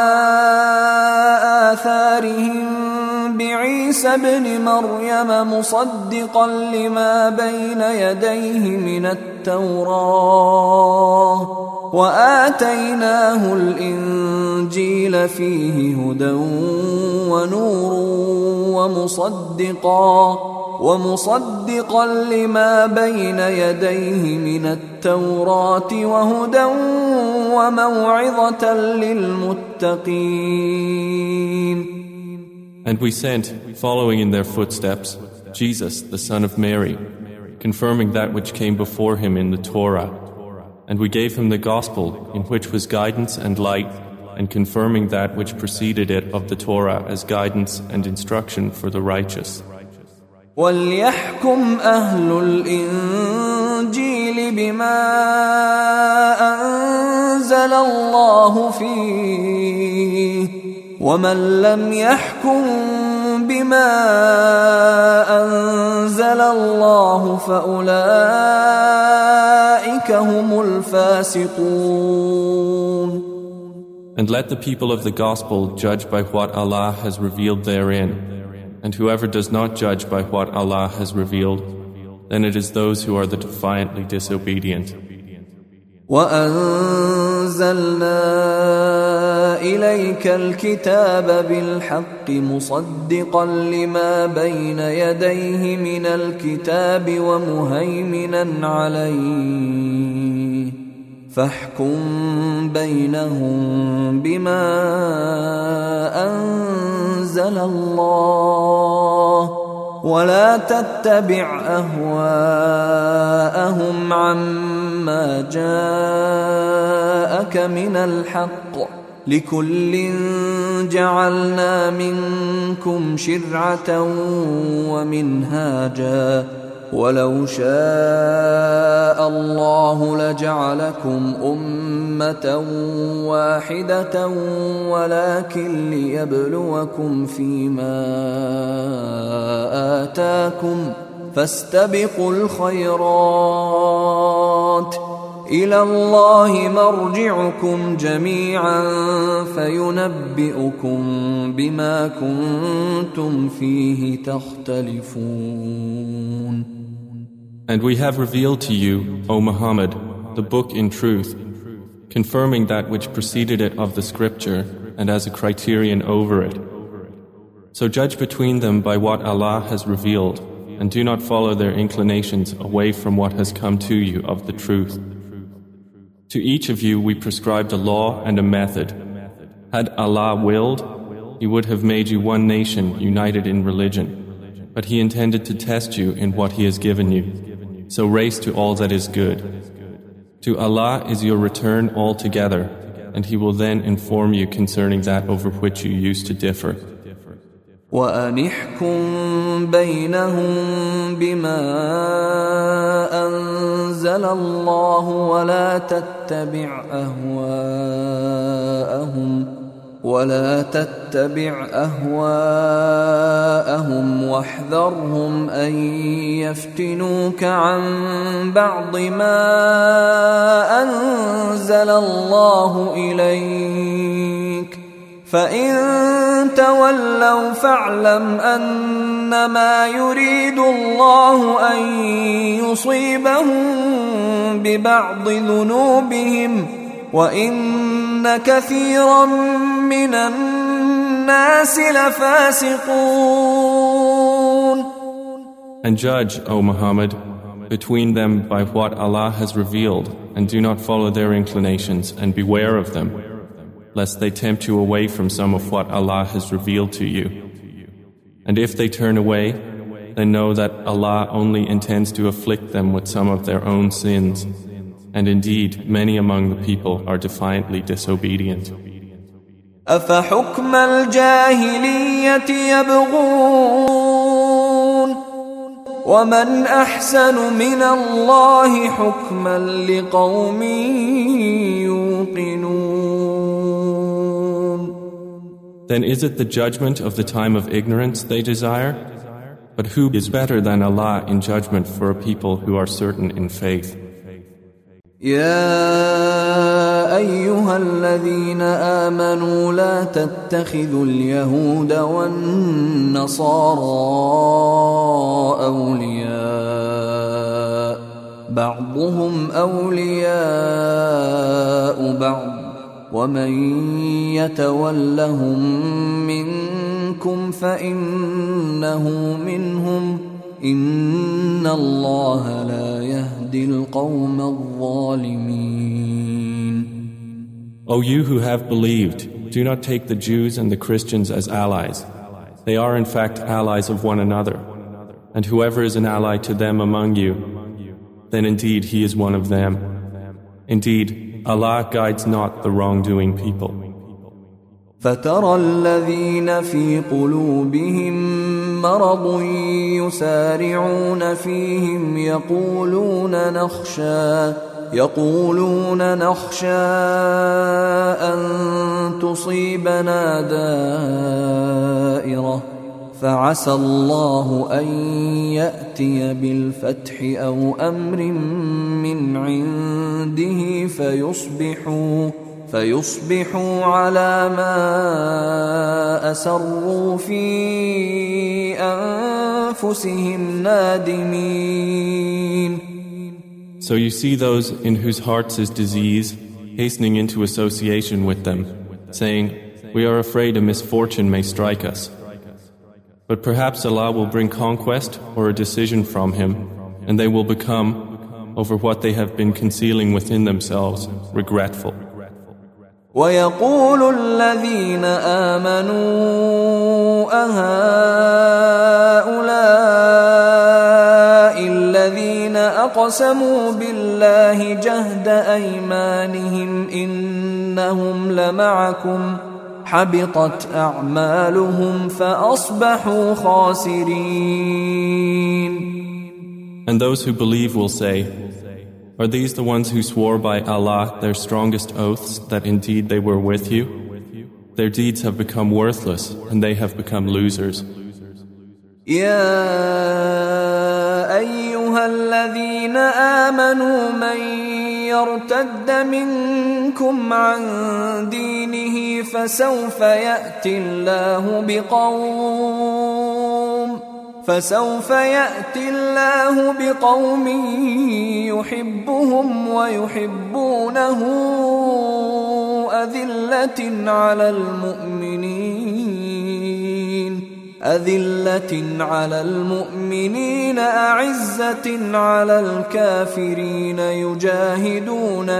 آثَارِهِمْ بِعِيسَى ابْنِ مَرْيَمَ مُصَدِّقًا لِمَا بَيْنَ يَدَيْهِ مِنَ التَّوْرَاةِ وآتيناه الإنجيل فيه هدى ونور ومصدقا لما بين يديه من التوراة وهدى وموعظة للمتقين. And we sent, following in their footsteps, Jesus, the son of Mary, confirming that which came before him in the Torah. And we gave him the gospel in which was guidance and light, and confirming that which preceded it of the Torah as guidance and instruction for the righteous. وَلْيَحْكُمْ أَهْلُ الْإِنْجِيلِ بِمَا أَنزَلَ اللَّهُ فِيهِ وَمَنْ لَمْ يَحْكُمْ بِمَا أَنزَلَ اللَّهُ فَأُولَئِكَ هُمُ الْفَاسِقُونَ. And let the people of the gospel judge by what Allah has revealed therein. And whoever does not judge by what Allah has revealed, then it is those who are the defiantly disobedient. وَأَنزَلْنَا إِلَيْكَ الْكِتَابَ بِالْحَقِّ مُصَدِّقًا لِمَا بَيْنَ يَدَيْهِ مِنَ الْكِتَابِ وَمُهَيْمِنًا عَلَيْهِ فَاحْكُم بَيْنَهُم بِمَا أَنزَلَ اللَّهُ وَلَا تَتَّبِعْ أَهْوَاءَهُمْ عَمَّا جَاءَكَ مِنَ الْحَقِّ لِكُلٍّ جَعَلْنَا مِنكُمْ شِرْعَةً وَمِنْهَاجًا وَلَوْ شَاءَ اللَّهُ لَجَعَلَكُمْ أُمَّةً وَاحِدَةً وَلَكِنْ لِيَبْلُوَكُمْ فِيمَا آتَاكُمْ فَاسْتَبِقُوا الْخَيْرَاتِ إلى الله مرجعكم جميعا فينبئكم بما كنتم فيه تختلفون. And we have revealed to you, O Muhammad, the book in truth, confirming that which preceded it of the scripture and as a criterion over it. So judge between them by what Allah has revealed, and do not follow their inclinations away from what has come to you of the truth. To each of you we prescribed a law and a method. Had Allah willed, He would have made you one nation united in religion, but He intended to test you in what He has given you. So race to all that is good. To Allah is your return altogether, and He will then inform you concerning that over which you used to differ. وَأَنِحْكُمْ بَيْنَهُمْ بِمَا أَنزَلَ اللَّهُ ولا تتبع أهواءهم واحذرهم أن يفتنوك عن بعض ما أنزل الله إليك فإن تولوا فاعلم أنما يريد الله أن يصيبهم ببعض ذنوبهم وإن كثيرا من الناس لفاسقون. And judge, O Muhammad, between them by what Allah has revealed, and do not follow their inclinations, and beware of them, lest they tempt you away from some of what Allah has revealed to you. And if they turn away, then know that Allah only intends to afflict them with some of their own sins. And indeed, many among the people are defiantly disobedient. أَفَحُكْمَ الْجَاهِلِيَّةِ يَبْغُونَ وَمَنْ أَحْسَنُ مِنَ اللَّهِ حُكْمًا لِقَوْمٍ يُوقِنُونَ. Then is it the judgment of the time of ignorance they desire? But who is better than Allah in judgment for a people who are certain in faith? يا أيها الذين آمنوا لا تتخذوا اليهود والنصارى أولياء بعضهم أولياء بعض ومن يتولهم منكم فإنه منهم إن الله لا يهدي القوم الظالمين. O you who have believed, do not take the Jews and the Christians as allies. They are in fact allies of one another. And whoever is an ally to them among you, then indeed he is one of them. Indeed, Allah guides not the wrongdoing people. فترى الذين في قلوبهم مرض يسارعون فيهم يقولون نخشى أن تصيبنا دائرة فعسى الله أن يأتي بالفتح أو أمر من عنده فيصبحوا على ما أسروا في أنفسهم نادمين. So you see those in whose hearts is disease hastening into association with them, saying, "We are afraid a misfortune may strike us." But perhaps Allah will bring conquest or a decision from Him, and they will become, over what they have been concealing within themselves, regretful. وَيَقُولُ الَّذِينَ آمَنُوا أَهَؤُلَاءِ الَّذِينَ أَقْسَمُوا بِاللَّهِ جَهْدَ أَيْمَانِهِمْ إِنَّهُمْ لَمَعَكُمْ حَبِطَتْ أَعْمَالُهُمْ فَأَصْبَحُوا خَاسِرِينَ. And those who believe will say, "Are these the ones who swore by Allah their strongest oaths that indeed they were with you? Their deeds have become worthless and they have become losers." يا أيها الذين آمنوا من يرتد منكم عن دينه فسوف يأتي الله بقوم يحبهم ويحبونه أذلة على المؤمنين أعزة على الكافرين يجاهدون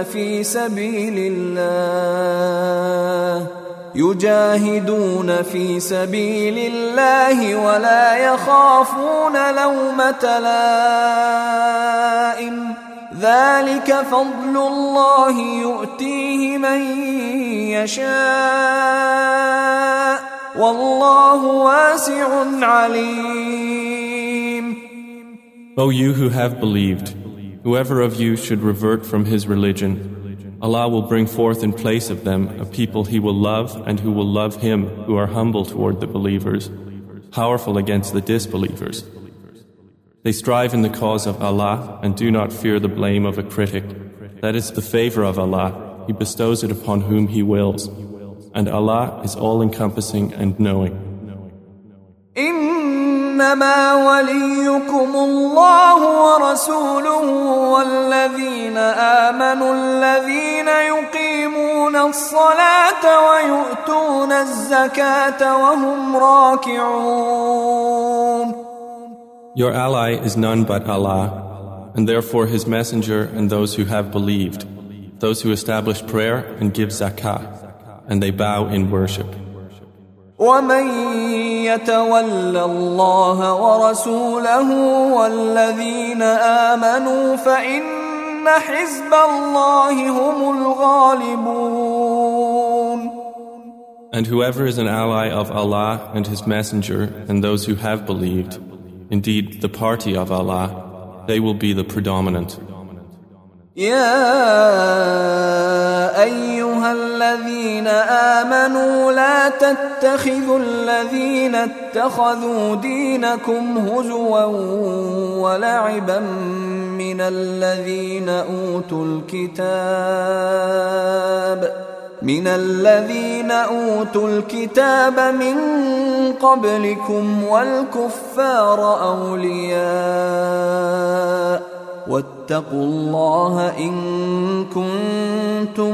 في سبيل الله ولا يخافون لومة لائم ذلك فضل الله يؤتيه من يشاء والله واسع عليم. O you who have believed, whoever of you should revert from his religion, Allah will bring forth in place of them a people He will love and who will love Him, who are humble toward the believers, powerful against the disbelievers. They strive in the cause of Allah and do not fear the blame of a critic. That is the favor of Allah. He bestows it upon whom He wills. And Allah is all-encompassing and knowing. إنما وليكم الله ورسوله والذين آمنوا الذين يقيمون الصلاة ويؤتون الزكاة وهم راكعون. Your ally is none but Allah, and therefore His messenger and those who have believed, those who establish prayer and give zakah, and they bow in worship. ومن يتول الله ورسوله والذين آمنوا فإن حزب الله هم الغالبون. And whoever is an ally of Allah and His messenger and those who have believed, indeed the party of Allah, they will be the predominant. يا أيها الذين آمنوا لا تتخذوا الذين اتخذوا دينكم هزوا ولعبا من الذين أوتوا الكتاب من قبلكم والكفار أولياء واتقوا الله إن كنتم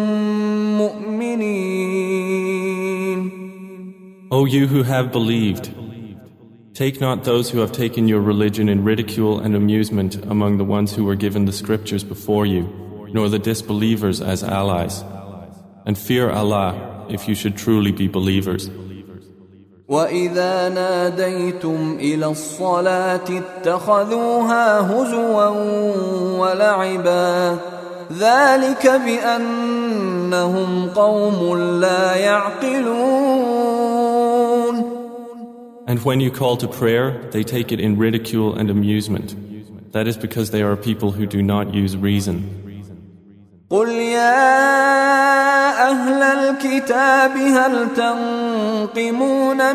مؤمنين. O you who have believed, take not those who have taken your religion in ridicule and amusement among the ones who were given the scriptures before you, nor the disbelievers as allies. And fear Allah if you should truly be believers. وَإِذَا نَادَيْتُمْ إِلَى الصَّلَاةِ اتَّخَذُوهَا هُزُوًا وَلَعِبًا ذَلِكَ بِأَنَّهُمْ قَوْمٌ لَا يَعْقِلُونَ. And when you call to prayer, they take it in ridicule and amusement. That is because they are people who do not use reason. قُلْ يَا أَهْلَ الْكِتَابِ هَلْ تَنقِمُونَ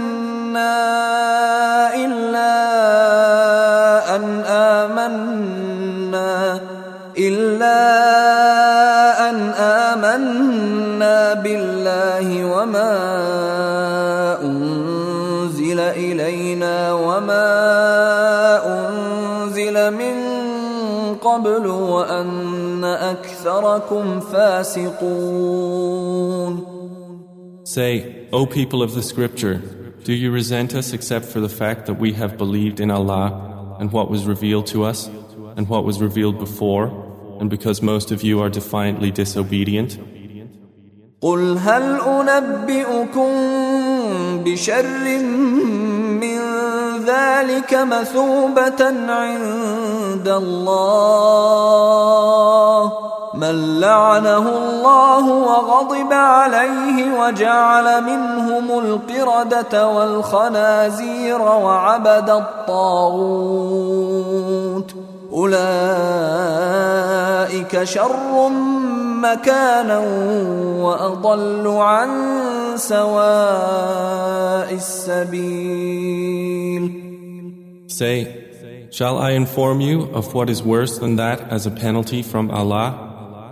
مِنَّا إِلَّا أَنْ آمَنَّا بِاللَّهِ وَمَا أُنزِلَ إِلَيْنَا وَمَا أُنزِلَ مِن قبل وأن أكثركم فاسقون. Say, O people of the scripture, do you resent us except for the fact that we have believed in Allah and what was revealed to us and what was revealed before, and because most of you are defiantly disobedient? قل هل أنبئكم بشر من ذلك مثوبة عند الله من لعنه الله وغضب عليه وجعل منهم القردة والخنازير وعبد الطاغوت أولئك شر مكانا وأضل عن سواء السبيل. Say, shall I inform you of what is worse than that as a penalty from Allah,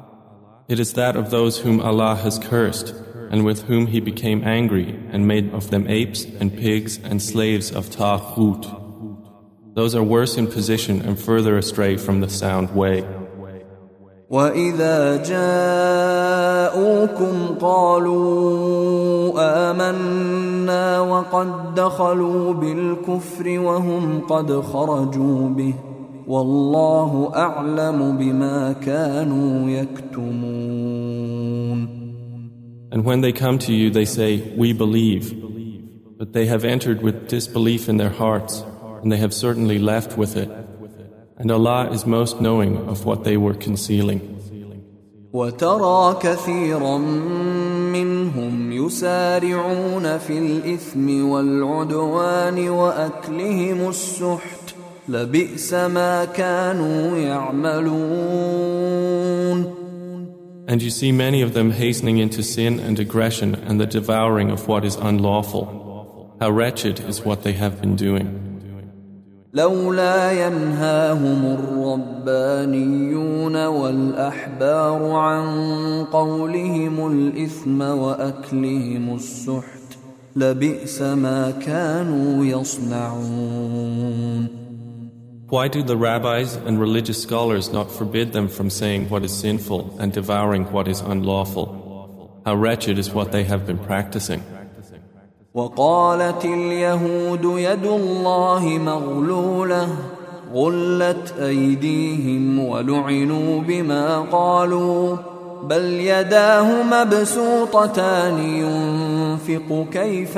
It is that of those whom Allah has cursed, and with whom He became angry, and made of them apes and pigs and slaves of Taghut. Those are worse in position and further astray from the sound way. وَإِذَا جَاءُوكُمْ قَالُوا آمَنَّا وَقَدْ دَخَلُوا بِالْكُفْرِ وَهُمْ قَدْ خَرَجُوا بِهِ وَاللَّهُ أَعْلَمُ بِمَا كَانُوا يَكْتُمُونَ. And when they come to you, they say, "We believe," but they have entered with disbelief in their hearts, and they have certainly left with it. And Allah is most knowing of what they were concealing. وَتَرَى كَثِيرًا مِّنْهُمْ يُسَارِعُونَ فِي الْإِثْمِ وَالْعُدْوَانِ وَأَكْلِهِمُ السُّحْتَ لَبِئْسَ مَا كَانُوا يَعْمَلُونَ. And you see many of them hastening into sin and aggression and the devouring of what is unlawful. How wretched is what they have been doing. لولا ينهاهم الربانيون والأحبار عن قولهم الإثم وأكلهم السحت لبئس ما كانوا يصنعون. Why do the rabbis and religious scholars not forbid them from saying what is sinful and devouring what is unlawful? How wretched is what they have been practicing. وقالت اليهود يد الله مغلولة غلت أيديهم ولعنوا بما قالوا بل يداه مبسوطتان ينفق كيف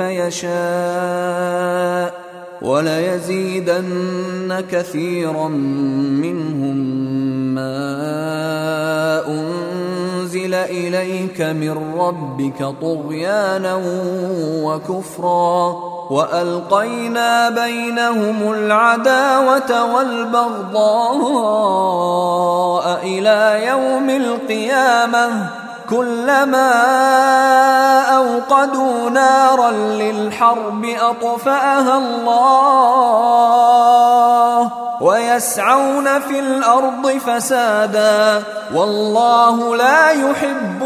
يشاء وليزيدن كثيرا منهم ما أنزل إليك من ربك طغيانا وكفرا وألقينا بينهم العداوة والبغضاء إلى يوم القيامة كلما أوقدوا نارا للحرب أطفأها الله ويسعون في الأرض فسادا والله لا يحب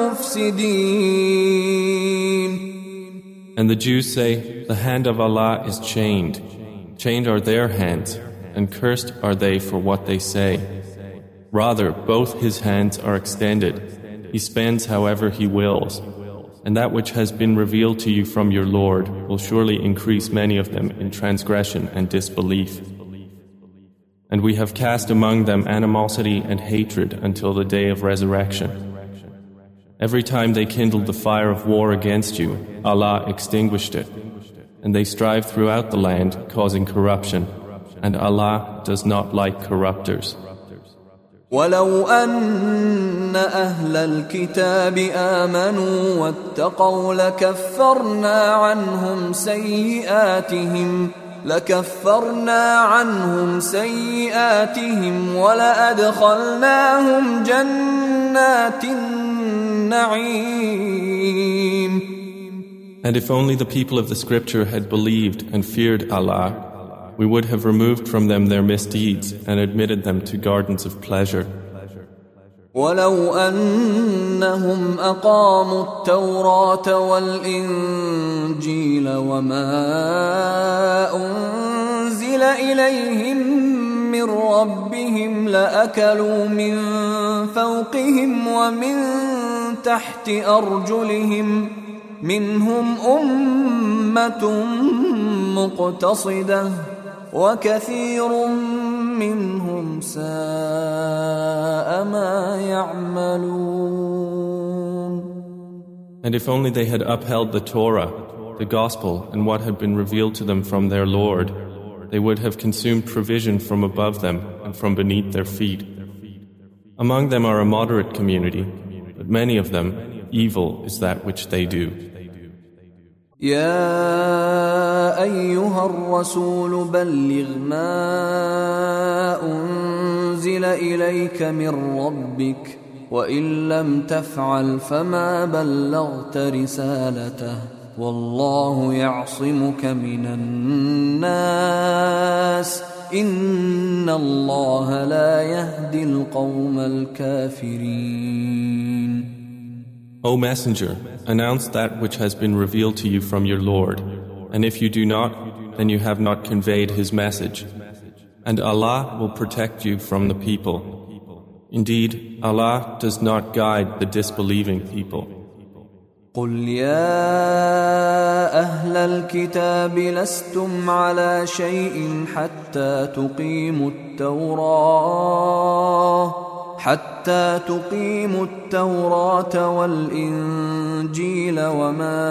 المفسدين. And the Jews say, the hand of Allah is chained. Chained are their hands, and cursed are they for what they say. Rather, both His hands are extended. He spends however He wills. And that which has been revealed to you from your Lord will surely increase many of them in transgression and disbelief. And we have cast among them animosity and hatred until the day of resurrection. Every time they kindled the fire of war against you, Allah extinguished it. And they strive throughout the land, causing corruption. And Allah does not like corruptors. ولو أن أهل الكتاب آمنوا واتقوا لكفرنا عنهم سيئاتهم ولأدخلناهم جنات النعيم. And if only the people of the scripture had believed and feared Allah, we would have removed from them their misdeeds and admitted them to gardens of pleasure. ولو أنهم أقاموا التوراة والإنجيل وما أنزل إليهم من ربهم لأكلوا من فوقهم ومن تحت أرجلهم منهم أمة مقتصدة وكثير منهم ساء ما يعملون. And if only they had upheld the Torah, the Gospel, and what had been revealed to them from their Lord, they would have consumed provision from above them and from beneath their feet. Among them are a moderate community, but many of them, evil is that which they do. يا أيها الرسول بلغ ما أنزل إليك من ربك وإن لم تفعل فما بلغت رسالته والله يعصمك من الناس إن الله لا يهدي القوم الكافرين. O Messenger, announce that which has been revealed to you from your Lord, and if you do not, then you have not conveyed His message. And Allah will protect you from the people. Indeed, Allah does not guide the disbelieving people. قل يا أهل الكتاب لستم على شيء حتى تقيموا التوراة والإنجيل وما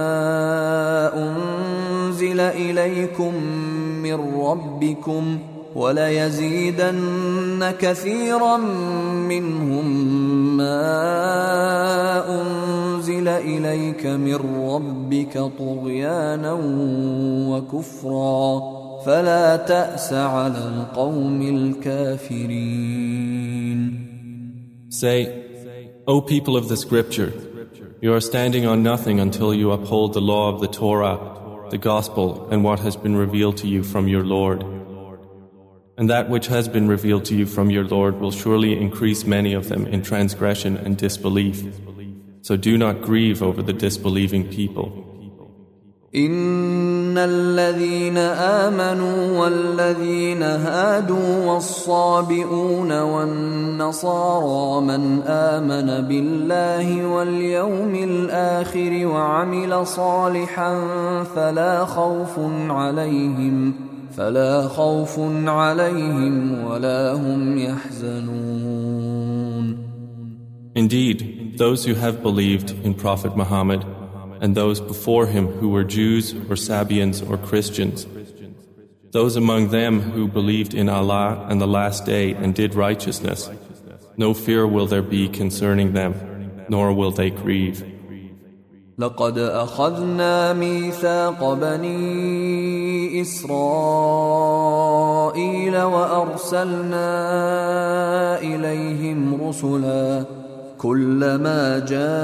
أنزل إليكم من ربكم وليزيدن كثيرا منهم ما أنزل إليك من ربك طغيانا وكفرا فلا تأس على القوم الكافرين. Say, O people of the scripture, you are standing on nothing until you uphold the law of the Torah, the gospel, and what has been revealed to you from your Lord. And that which has been revealed to you from your Lord will surely increase many of them in transgression and disbelief. So do not grieve over the disbelieving people. إن الذين آمنوا والذين هادوا والصابئون والنصارى من آمن بالله واليوم الآخر وعمل صالحا فلا خوف عليهم ولا هم يحزنون. Indeed, those who have believed in Prophet Muhammad and those before him who were Jews or Sabians or Christians, those among them who believed in Allah and the Last Day and did righteousness, no fear will there be concerning them, nor will they grieve. لقد أخذنا ميثاق بني إسرائيل وأرسلنا إليهم رسلا كلما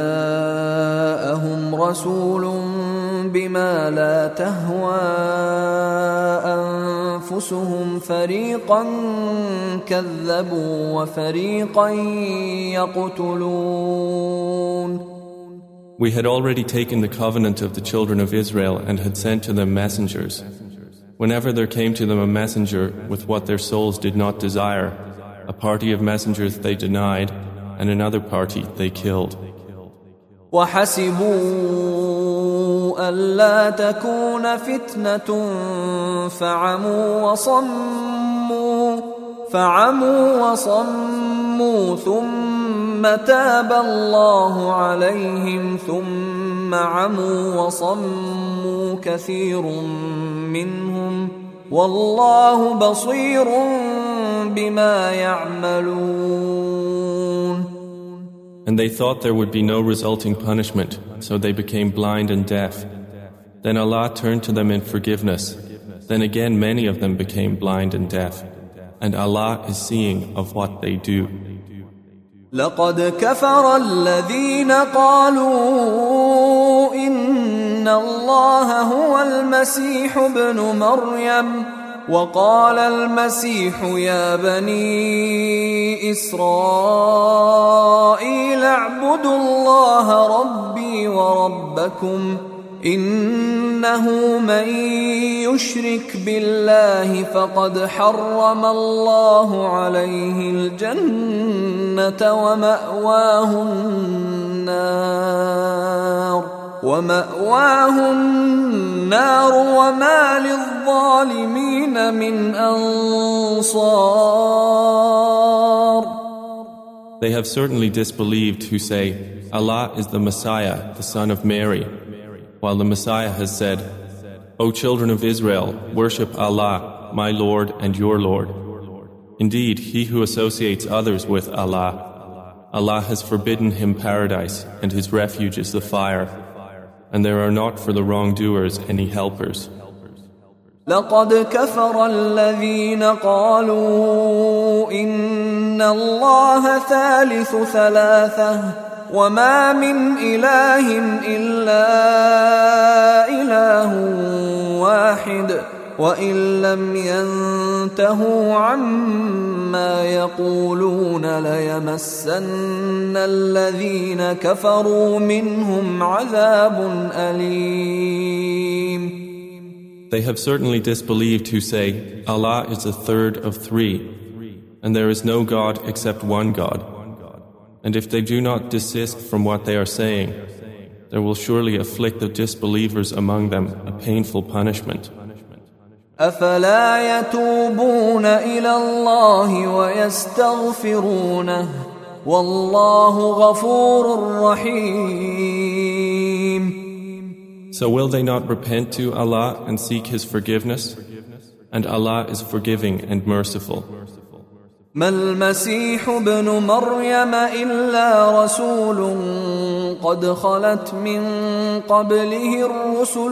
جاءهم رسول بما لا تهوى أنفسهم فريقا كذبوا وفريقا يقتلون. We had already taken the covenant of the children of Israel and had sent to them messengers. Whenever there came to them a messenger with what their souls did not desire, a party of messengers they denied, and another party they killed. وحسبوا ألا تكون فتنة فعموا وصموا ثم تاب الله عليهم ثم عموا وصموا كثير منهم والله بصير بما يعملون. And they thought there would be no resulting punishment, so they became blind and deaf. Then Allah turned to them in forgiveness. Then again many of them became blind and deaf. And Allah is seeing of what they do. لقد كفر الذين قالوا إن الله هو المسيح ابن مريم وقال المسيح يا بني إسرائيل اعبدوا الله ربي وربكم إنه من يشرك بالله فقد حرم الله عليه الجنة ومأواه النار وما للظالمين من أنصار. They have certainly disbelieved who say, Allah is the Messiah, the son of Mary, while the Messiah has said, O children of Israel, worship Allah, my Lord and your Lord. Indeed, he who associates others with Allah, Allah has forbidden him paradise, and his refuge is the fire, and there are not for the wrongdoers any helpers. لقد كفر الذين قالوا إن الله ثالث ثلاثة وما من إله إلا إله واحد وإن لم ينتهوا عما يقولون ليمسن الذين كفروا منهم عذاب أليم. They have certainly disbelieved who say, Allah is a third of three, and there is no God except one God. And if they do not desist from what they are saying, there will surely afflict the disbelievers among them a painful punishment. أفلا يتوبون إلى الله ويستغفرونه والله غفور رحيم. So will they not repent to Allah and seek His forgiveness? And Allah is forgiving and merciful. ما المسيح ابن مريم إلا رسول قد خلت من قبله الرسل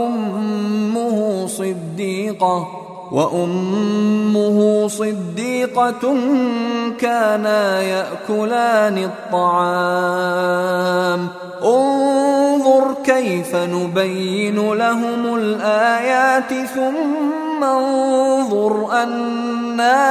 وأمه صديقة كانا يأكلان الطعام انظر كيف نبين لهم الآيات ثم انظر أنى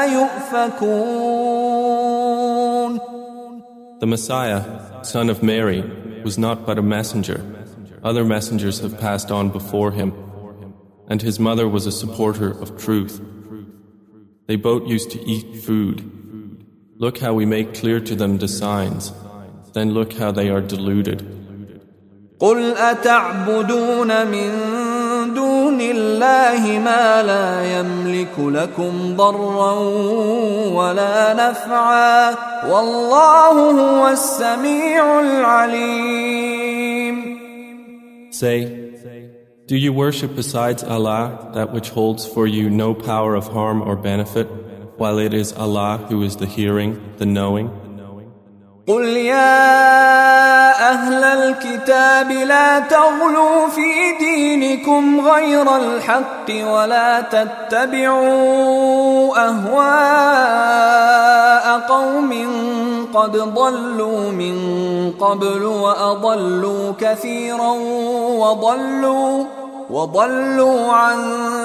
يؤفكون. The Messiah, son of Mary, was not but a messenger. Other messengers have passed on before him, and his mother was a supporter of truth. They both used to eat food. Look how we make clear to them the signs. Then look how they are deluded. قل أتعبدون من دون الله ما لا يملك لكم ضرا ولا نفعا والله هو السميع العليم. Say, do you worship besides Allah that which holds for you no power of harm or benefit, while it is Allah who is the hearing, the knowing? قل يا أهل الكتاب لا تغلوا في دينكم غير الحق ولا تتبعوا أهواء قوم قد ضلوا من قبل وأضلوا كثيرا وضلوا عن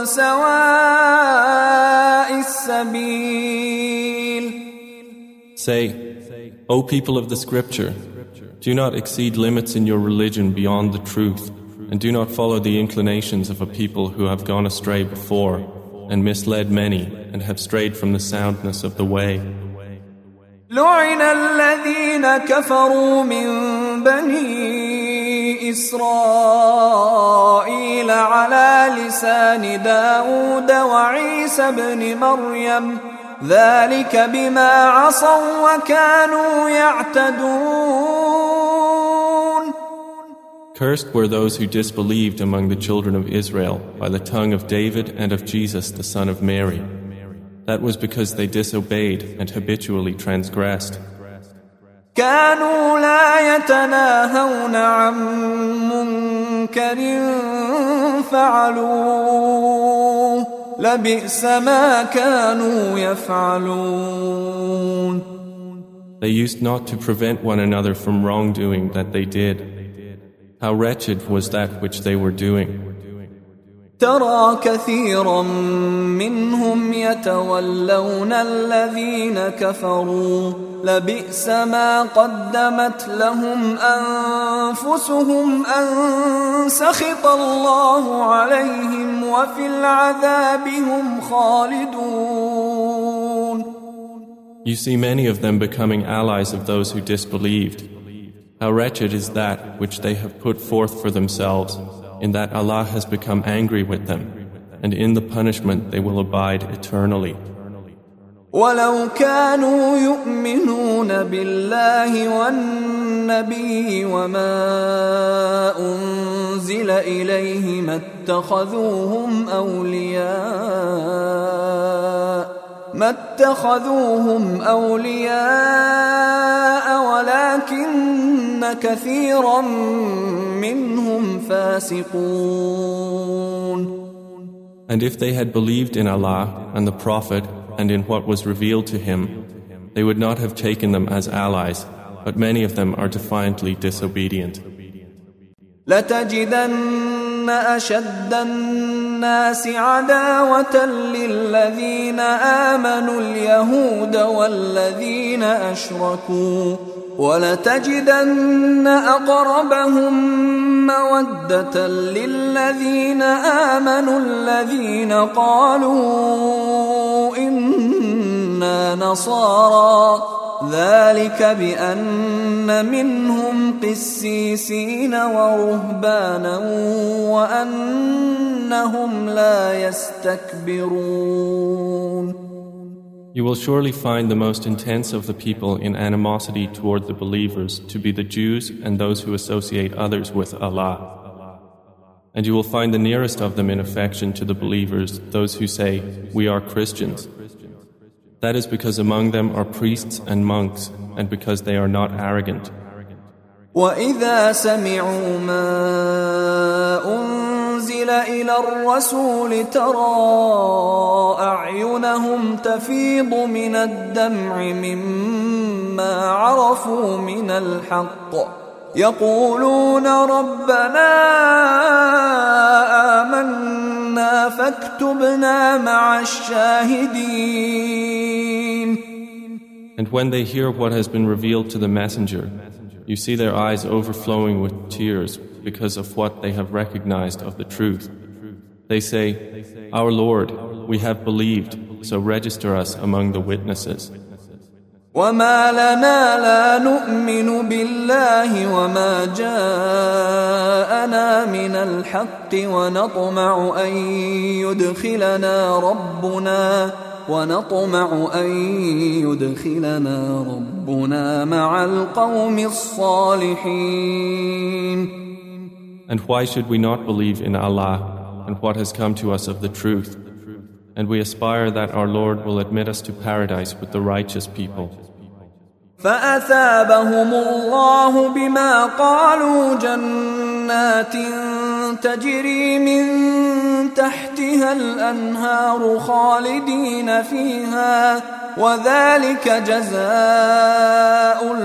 سواء السبيل. Say, O people of the Scripture, do not exceed limits in your religion beyond the truth, and do not follow the inclinations of a people who have gone astray before, and misled many, and have strayed from the soundness of the way. لعن الذين كفروا من بني إسرائيل على لسان داود وعيسى بن مريم ذلك بما عصوا وكانوا يعتدون. Cursed were those who disbelieved among the children of Israel by the tongue of David and of Jesus the son of Mary. That was because they disobeyed and habitually transgressed. كانوا لا يتناهون عن منكر فعلوه لبئس ما كانوا يفعلون. They used not to prevent one another from wrongdoing that they did. How wretched was that which they were doing. ترى كثيرا منهم يتولون الذين كفروا لبئس ما قدمت لهم أنفسهم أن سخط الله عليهم وفي العذاب هم خالدون. You see many of them becoming allies of those who disbelieved. How wretched is that which they have put forth for themselves, in that Allah has become angry with them, and in the punishment they will abide eternally. ولو كانوا يؤمنون بالله والنبي وما أنزل إليه ما اتخذوهم أولياء ولكن كثيرا منهم فاسقون. And if they had believed in Allah and the Prophet and in what was revealed to him, they would not have taken them as allies, but many of them are defiantly disobedient. لتجدن أشد الناس عداوة للذين آمنوا اليهود والذين أشركوا ولتجدن أقربهم مودة للذين آمنوا الذين قالوا إنا نصارى ذلك بأن منهم قسيسين ورهبانا وأنهم لا يستكبرون. You will surely find the most intense of the people in animosity toward the believers to be the Jews and those who associate others with Allah. And you will find the nearest of them in affection to the believers, those who say, "We are Christians." That is because among them are priests and monks, and because they are not arrogant. وَإِذَا سَمِعُوا مَا أُنزِلَ إِلَى الرَّسُولِ تَرَى أَعْيُنَهُمْ تَفِيضُ مِنَ الدَّمْعِ مِمَّا عَرَفُوا مِنَ الْحَقِّ يَقُولُونَ رَبَّنَا آمَنَّا فَاكْتُبْنَا مَعَ الشَّاهِدِينَ. And when they hear what has been revealed to the messenger, you see their eyes overflowing with tears because of what they have recognized of the truth. They say, "Our Lord, we have believed, so register us among the witnesses." وَمَا لَنَا لَا نُؤْمِنُ بِاللَّهِ وَمَا جَاءَنَا مِنَ الْحَقِّ ونطمع أن يدخلنا ربنا مع القوم الصالحين. And why should we not believe in Allah and what has come to us of the truth? And we aspire that our Lord will admit us to paradise with the righteous people. فأثابهم الله بما قالوا جنات تجري من تحتها الأنهار خالدين فيها وذلك جزاء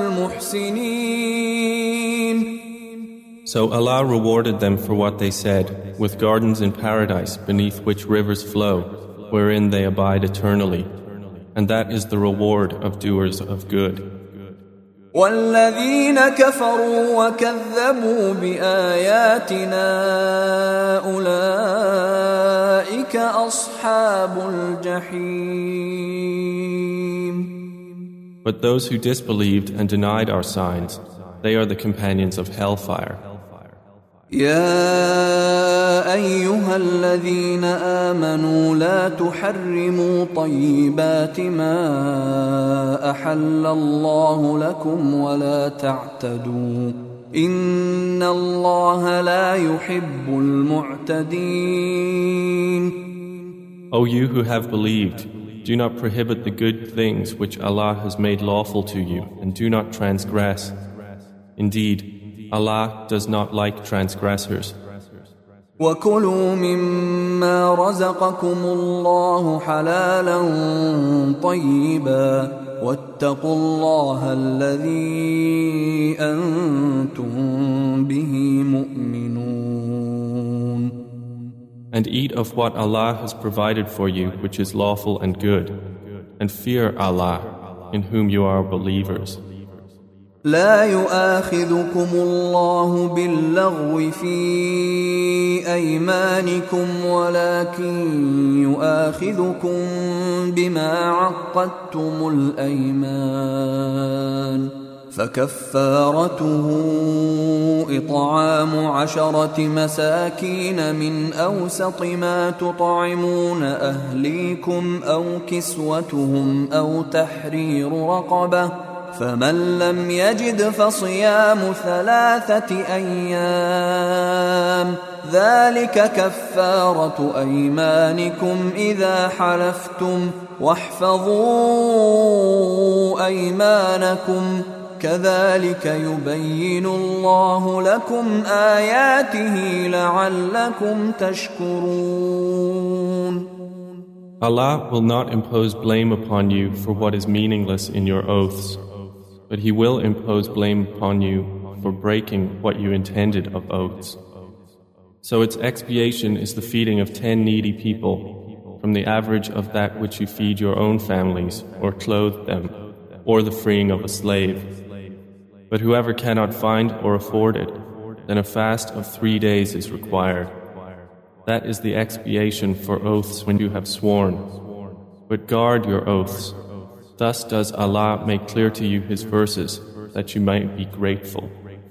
المحسنين. So Allah rewarded them for what they said, with gardens in paradise beneath which rivers flow, wherein they abide eternally. And that is the reward of doers of good. والذين كفروا وكذبوا بآياتنا أولئك أصحاب الجحيم. But those who disbelieved and denied our signs, they are the companions of hellfire. يا أيها الذين آمنوا لا تحرموا طيبات ما أحل الله لكم ولا تعتدوا إن الله لا يحب المعتدين. O you who have believed, do not prohibit the good things which Allah has made lawful to you, and do not transgress. Indeed, Allah does not like transgressors. وَكُلُوا مِمَّا رَزَقَكُمُ اللَّهُ حَلَالًا طَيِّبًا وَاتَّقُوا اللَّهَ الَّذِي أَنْتُمْ بِهِ مُؤْمِنُونَ. And eat of what Allah has provided for you which is lawful and good, and fear Allah in whom you are believers. لا يؤاخذكم الله باللغو في أيمانكم ولكن يؤاخذكم بما عقدتم الأيمان فكفارته إطعام 10 مساكين من أوسط ما تطعمون أهليكم أو كسوتهم أو تحرير رقبة فمن لم يجد فصيام 3 أيام ذلك كفارة أيمانكم إذا حلفتم واحفظوا أيمانكم كذلك يبين الله لكم آياته لعلكم تشكرون. Allah will not impose blame upon you for what is meaningless in your oaths, but He will impose blame upon you for breaking what you intended of oaths. So its expiation is the feeding of 10 needy people from the average of that which you feed your own families or clothe them, or the freeing of a slave. But whoever cannot find or afford it, then a fast of 3 days is required. That is the expiation for oaths when you have sworn. But guard your oaths. Thus does Allah make clear to you His verses, that you might be grateful.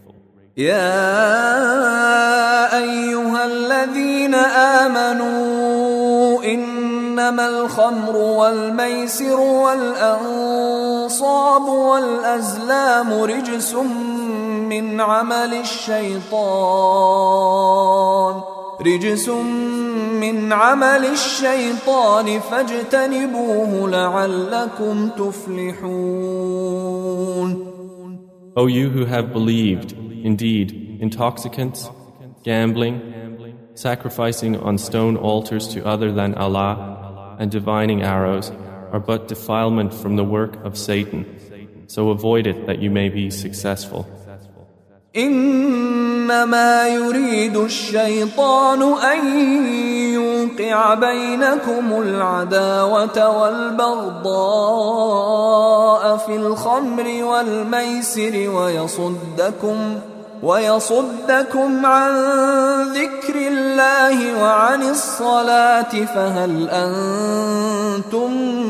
يا أيها الذين آمنوا إنما الخمر والميسر والأنصاب والأزلام رجس من عمل الشيطان فاجتنبوه لعلكم تفلحون. O you who have believed, indeed, intoxicants, gambling, sacrificing on stone altars to other than Allah, and divining arrows are but defilement from the work of Satan. So avoid it that you may be successful. إنما يريد الشيطان أن يوقع بينكم العداوة والبغضاء في الخمر والميسر ويصدكم عن ذكر الله وعن الصلاة فهل أنتم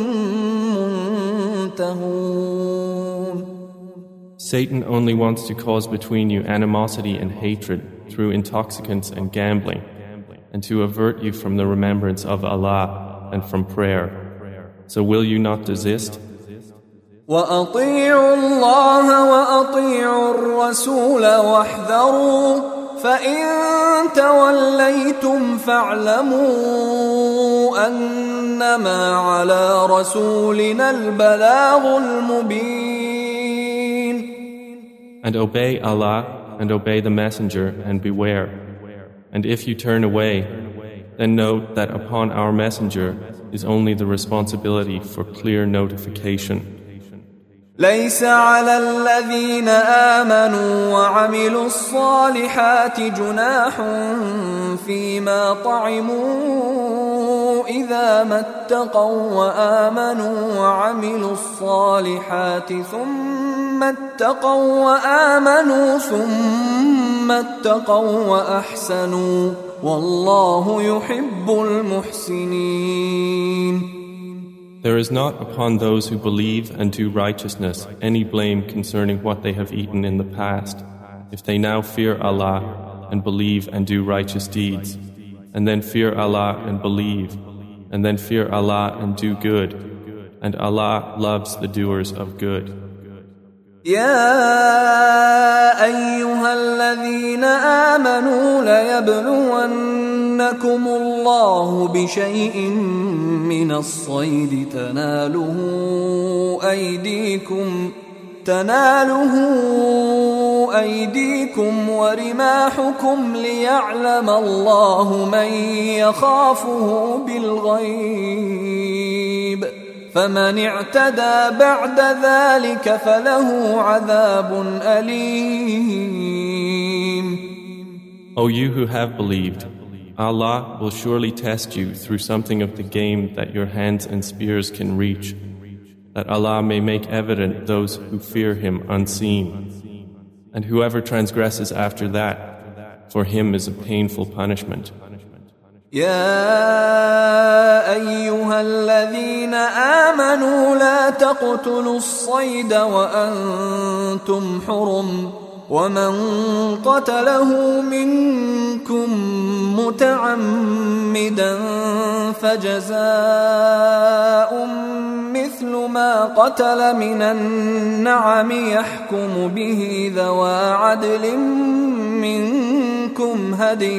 منتهون. Satan only wants to cause between you animosity and hatred through intoxicants and gambling, and to avert you from the remembrance of Allah and from prayer. So will you not desist? وَأَطِيعُوا اللَّهَ وَأَطِيعُوا الرَّسُولَ وَاحْذَرُوا فَإِن تَوَلَّيْتُمْ فَاعْلَمُوا أَنَّمَا عَلَى رَسُولِنَا الْبَلَاغُ الْمُبِينُ. And obey Allah and obey the Messenger and beware. And if you turn away, then note that upon our Messenger is only the responsibility for clear notification. ليس على الذين آمنوا وعملوا الصالحات جناح فيما طعموا إذا ما اتقوا وآمنوا وعملوا الصالحات ثم اتقوا وأحسنوا والله يحب المحسنين. There is not upon those who believe and do righteousness any blame concerning what they have eaten in the past, if they now fear Allah and believe and do righteous deeds, and then fear Allah and believe, and then fear Allah and do good, and Allah loves the doers of good. يا أيها الذين آمنوا ليبلونكم الله بشيء من الصيد تناله أيديكم ورماحكم ليعلم الله من يخافه بالغيب فمن اعتدى بعد ذلك فله عذاب أليم. O you who have believed, Allah will surely test you through something of the game that your hands and spears can reach, that Allah may make evident those who fear Him unseen. And whoever transgresses after that, for him is a painful punishment. يا أيها الذين آمنوا لا تقتلوا الصيد وأنتم حرم ومن قتله منكم متعمدا فجزاء مثل ما قتل من النعم يحكم به ذوى عدل منكم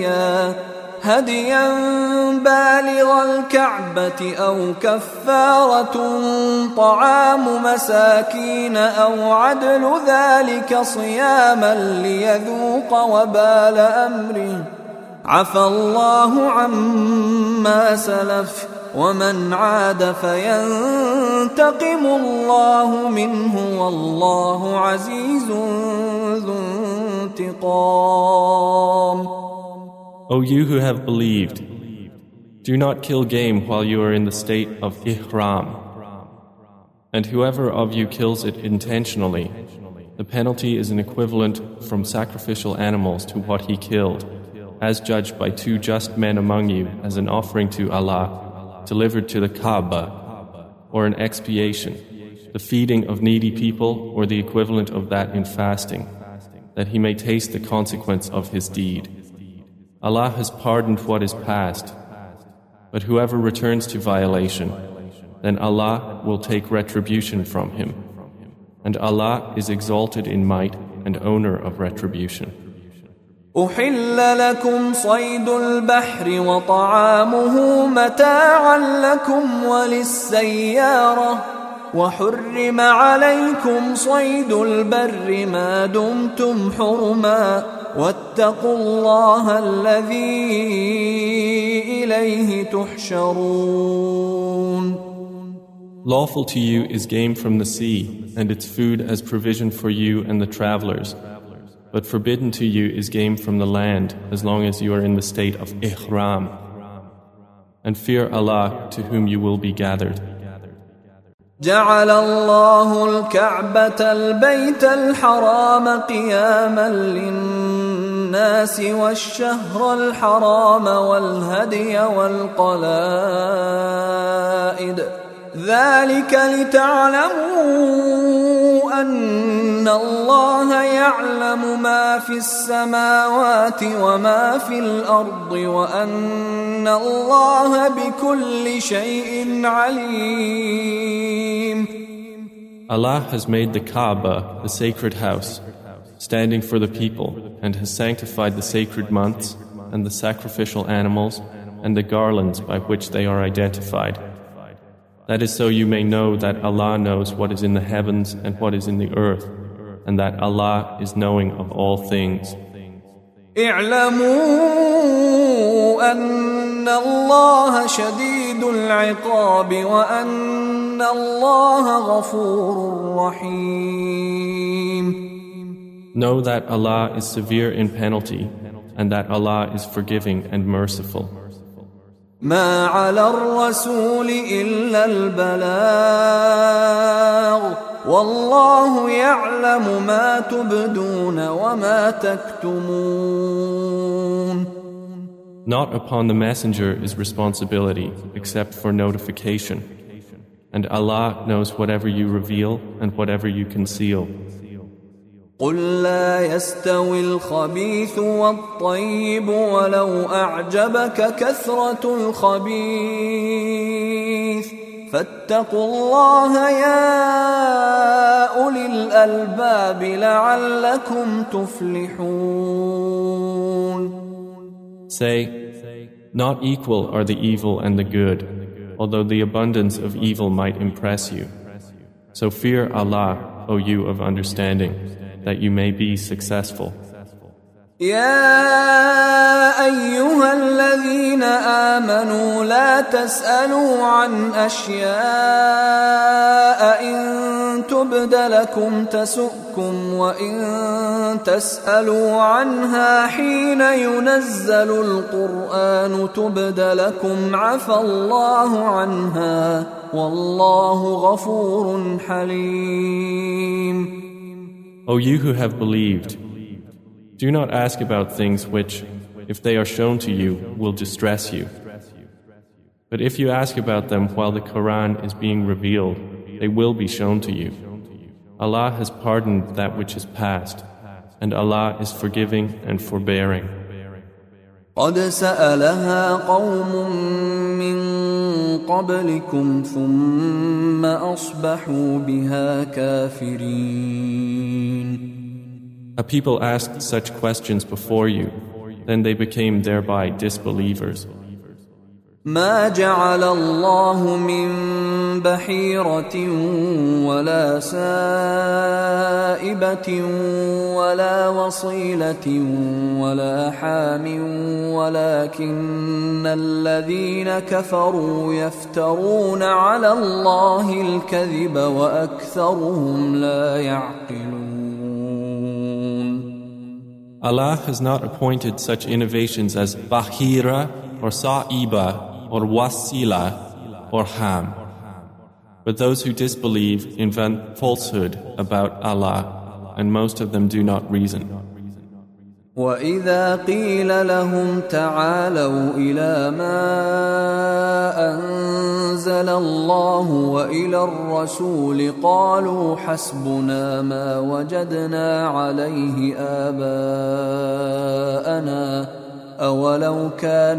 هديا بالغ الكعبة أو كفارة طعام مساكين أو عدل ذلك صياما ليذوق وبال أمره عفى الله عما سلف ومن عاد فينتقم الله منه والله عزيز ذو انتقام. O you who have believed, do not kill game while you are in the state of ihram. And whoever of you kills it intentionally, the penalty is an equivalent from sacrificial animals to what he killed, as judged by 2 just men among you as an offering to Allah, delivered to the Kaaba, or an expiation, the feeding of needy people or the equivalent of that in fasting, that he may taste the consequence of his deed. Allah has pardoned what is past, but whoever returns to violation, then Allah will take retribution from him. And Allah is exalted in might and owner of retribution. أحل لكم صيد البحر وطعامه متاعا لكم وللسيارة وحرم عليكم صيد البر ما دمتم حرما واتقوا الله الذي إليه تحشرون. Lawful to you is game from the sea and its food as provision for you and the travelers. But forbidden to you is game from the land as long as you are in the state of ihram. And fear Allah to whom you will be gathered. جعل الله الكعبة البيت الحرام قياما للناس والشهر الحرام والهدي والقلائد ذلك لتعلموا أن الله يعلم ما في السماوات وما في الأرض وأن الله بكل شيء عليم. Allah has made the Kaaba, the sacred house, standing for the people, and has sanctified the sacred months and the sacrificial animals and the garlands by which they are identified. That is so you may know that Allah knows what is in the heavens and what is in the earth, and that Allah is knowing of all things. اعلموا أن الله شديد العقاب وأن الله غفور رحيم. Know that Allah is severe in penalty, and that Allah is forgiving and merciful. ما على الرسول إلا البلاغ والله يعلم ما تبدون وما تكتمون. Not upon the messenger is responsibility except for notification, and Allah knows whatever you reveal and whatever you conceal. قل لا يستوي الخبيث والطيب ولو أعجبك كثرة الخبيث فاتقوا الله يا أولي الألباب لعلكم تفلحون. Say, not equal are the evil and the good, although the abundance of evil might impress you. So fear Allah, O you of understanding, that you may be successful. يا أيها الذين آمنوا لا تسألوا عن أشياء إن تبد لكم تسؤكم وإن تسألوا عنها حين ينزل القرآن تبد لكم عفى الله عنها والله غفور حليم. O you who have believed, do not ask about things which, if they are shown to you, will distress you. But if you ask about them while the Quran is being revealed, they will be shown to you. Allah has pardoned that which is past, and Allah is forgiving and forbearing. قد سألها قوم من قبلكم ثم أصبحوا بها كافرين. A people asked such questions before you, then they became thereby disbelievers. ما جعل الله من بحيرة ولا سائبة ولا وصيلة ولا حام ولكن الذين كفروا يفترون على الله الكذب وأكثرهم لا يعقلون. Allah has not appointed such innovations as Bahira or Sa'iba or Wasila or Ham. But those who disbelieve invent falsehood about Allah, and most of them do not reason. وَإِذَا قِيلَ لَهُمْ تَعَالَوْا إِلَى مَا أَنزَلَ اللَّهُ وَإِلَى الرَّسُولِ قَالُوا حَسْبُنَا مَا وَجَدْنَا عَلَيْهِ آبَاءَنَا أَوَلَوْ كَانَ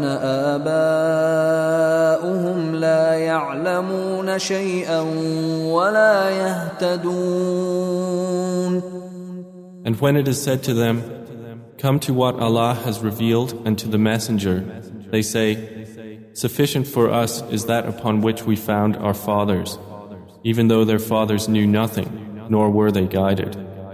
آبَاؤُهُمْ لَا يَعْلَمُونَ شَيْئًا وَلَا يَهْتَدُونَ. And when it is said to them, "Come to what Allah has revealed and to the Messenger," they say, "Sufficient for us is that upon which we found our fathers, even though their fathers knew nothing, nor were they guided."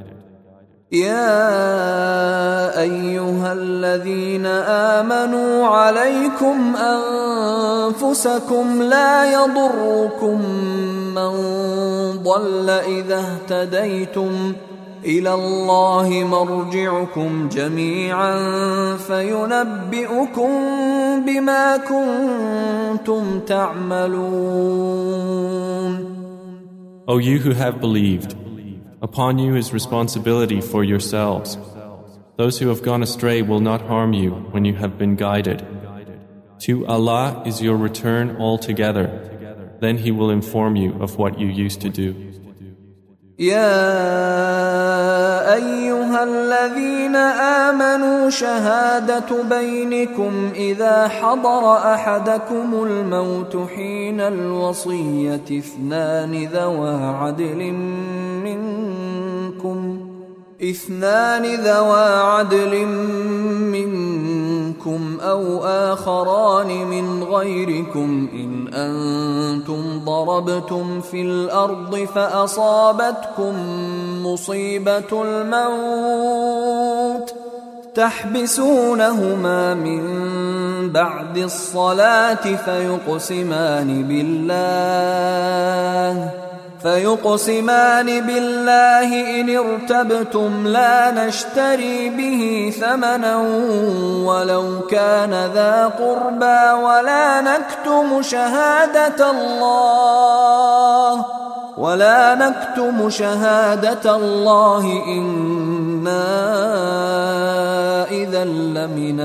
يا أيها الذين آمنوا عليكم أنفسكم لا يضركم من ضل إذا اهتديتم إلى الله مرجعكم جميعا فينبئكم بما كنتم تعملون. O you who have believed, upon you is responsibility for yourselves. Those who have gone astray will not harm you when you have been guided. To Allah is your return altogether. Then He will inform you of what you used to do. يا أيها الذين آمنوا شهادة بينكم إذا حضر أحدكم الموت حين الوصية اثنان ذوى عدل منكم أو آخران من غيركم إن أنتم ضربتم في الأرض فأصابتكم مصيبة الموت تحبسونهما من بعد الصلاة فيقسمان بالله إن ارتبتم لا نشتري به ثمنا ولو كان ذا قربى ولا نكتم شهادة الله إنا إذا لمن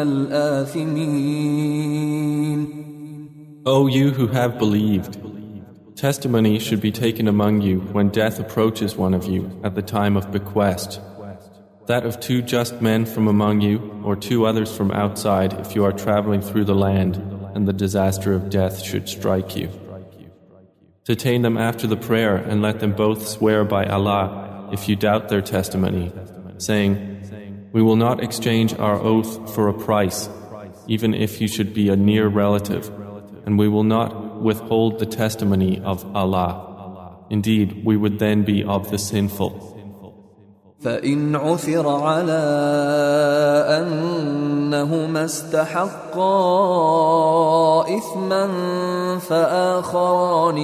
الآثمين. O you who have believed, testimony should be taken among you when death approaches one of you at the time of bequest, that of two just men from among you or two others from outside if you are traveling through the land and the disaster of death should strike you. Detain them after the prayer and let them both swear by Allah if you doubt their testimony, saying, "We will not exchange our oath for a price, even if you should be a near relative, and we will not withhold the testimony of Allah. Indeed, we would then be of the sinful." فإن عثر على أنهما استحقا إثما فآخران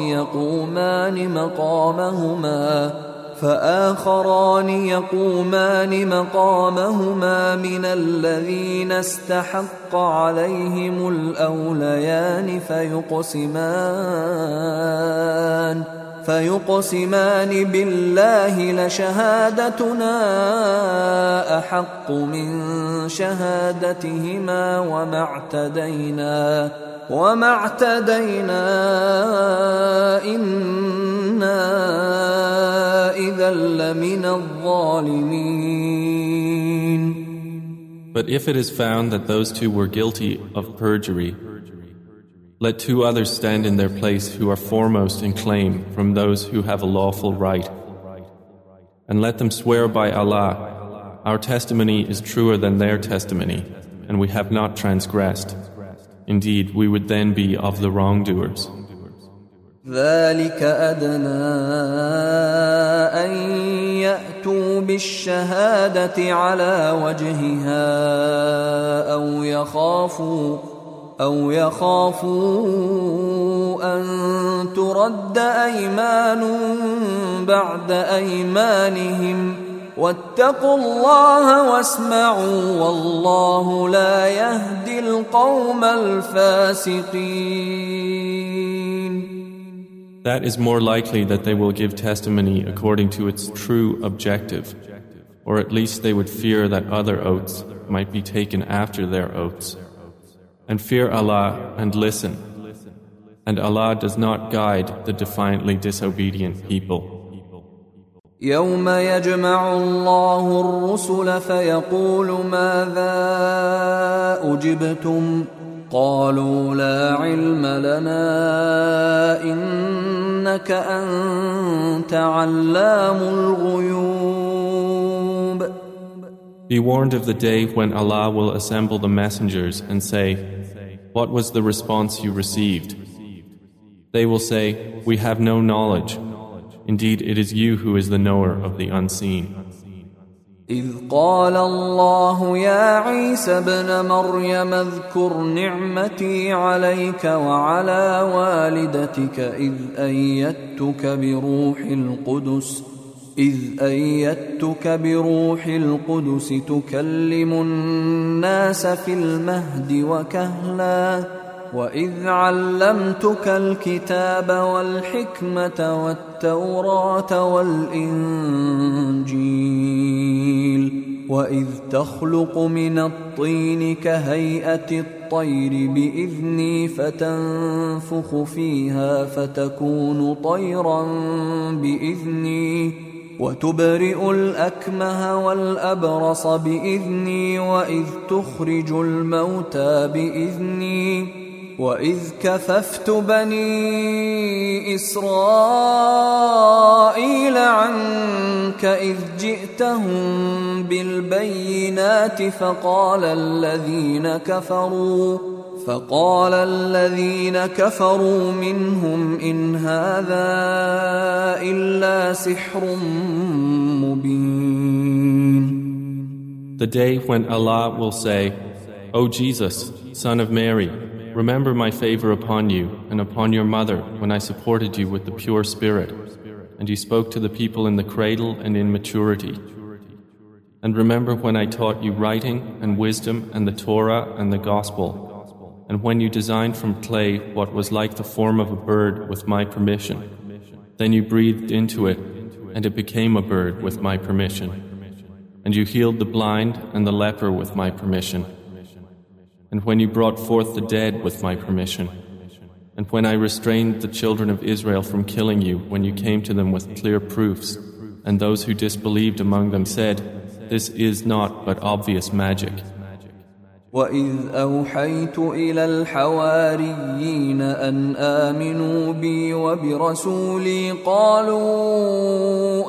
يقومان مقامهما من الذين استحق عليهم الأوليان فيقسمان بالله لشهادتنا أحق من شهادتهما وما اعتدينا إنا إذا لمن الظالمين. But if it is found that those two were guilty of perjury, let two others stand in their place who are foremost in claim from those who have a lawful right. And let them swear by Allah, our testimony is truer than their testimony, and we have not transgressed. Indeed, we would then be of the wrongdoers. ذلك أدنى أن يأتوا بالشهادة على وجهها أو يخافوا أن ترد أيمان بعد أيمانهم واتقوا الله واسمعوا والله لا يهدي القوم الفاسقين. That is more likely that they will give testimony according to its true objective, or at least they would fear that other oaths might be taken after their oaths. And fear Allah and listen. And Allah does not guide the defiantly disobedient people. يوم يجمع الله الرسل فيقول ماذا أجبتم قالوا لا علم لنا إنك أنت علام الغيوب. Be warned of the day when Allah will assemble the messengers and say, what was the response you received? They will say, we have no knowledge. Indeed, it is you who is the knower of the unseen. إذ قال الله يا عيسى ابن مريم اذكر نعمتي عليك وعلى والدتك إذ أيدتك بروح القدس تكلم الناس في المهد وكهلا وإذ علمتك الكتاب والحكمة والتوراة والإنجيل وإذ تخلق من الطين كهيئة الطير بإذني فتنفخ فيها فتكون طيرا بإذني وتبرئ الأكمه والأبرص بإذني وإذ تخرج الموتى بإذني وإذ كففت بني إسرائيل عنك إذ جئتهم بالبينات فقال الذين كفروا منهم إن هذا إلا سحر مبين. The day when Allah will say, O Jesus, son of Mary, remember my favor upon you and upon your mother when I supported you with the pure spirit, and you spoke to the people in the cradle and in maturity. And remember when I taught you writing and wisdom and the Torah and the Gospel, and when you designed from clay what was like the form of a bird with my permission. Then you breathed into it, and it became a bird with my permission. And you healed the blind and the leper with my permission. And when you brought forth the dead with my permission. And when I restrained the children of Israel from killing you when you came to them with clear proofs, and those who disbelieved among them said, this is not but obvious magic. وَإِذْ أَوْحَيْتُ إِلَى الْحَوَارِيِّينَ أَنْ آمِنُوا بِي وَبِرَسُولِي قَالُوا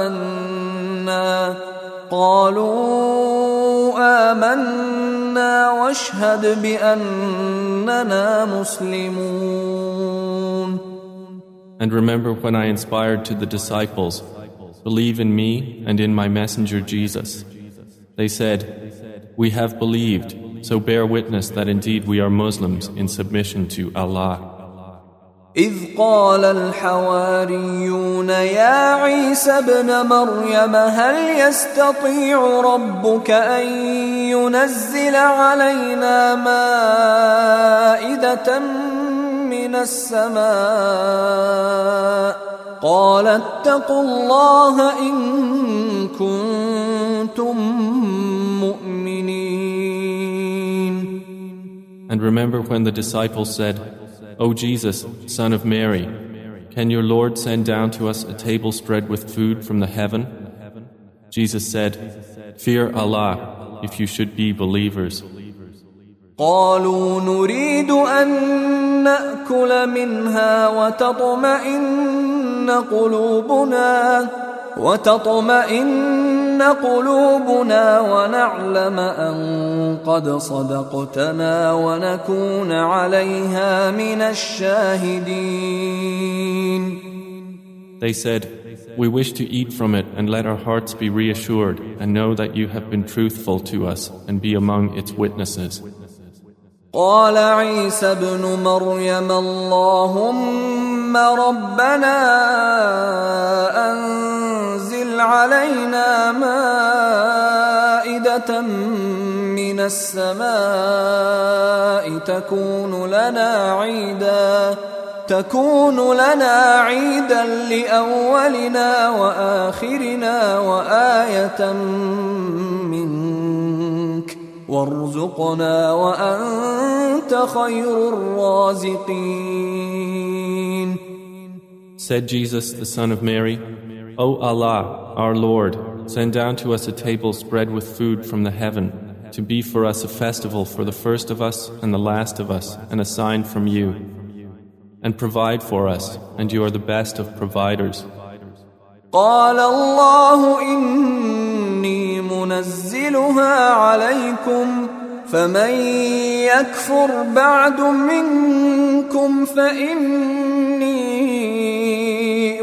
آمَنَّا وَاشْهَدْ بِأَنَّنَا مُسْلِمُونَ. And remember when I inspired to the disciples, believe in me and in my messenger Jesus. They said, we have believed, so bear witness that indeed we are Muslims in submission to Allah. إذ قال الحواريون يا عيسى ابن مريم هل يستطيع ربك أن ينزل علينا مائدة من السماء قال اتقوا الله إن كنتم مؤمنين. And remember when the disciples said, O Jesus, son of Mary, can your Lord send down to us a table spread with food from the heaven? Jesus said, fear Allah if you should be believers. قالوا نريد أن نأكل منها وتطمئن قلوبنا ونعلم أن قد صدقتنا ونكون عليها من الشاهدين. They said, we wish to eat from it and let our hearts be reassured and know that you have been truthful to us and be among its witnesses. قال عيسى ابن مريم اللهم ربنا أنزل أنزل علينا مائدة من السماء تكون لنا عيدا لأولنا وآخرنا وآية منك وارزقنا وأنت خير الرازقين. Said Jesus, the son of Mary, O Allah, our Lord, send down to us a table spread with food from the heaven, to be for us a festival for the first of us and the last of us, and a sign from you. And provide for us, and you are the best of providers. قال الله إني منزلها عليكم فمن يكفر بعد منكم فإني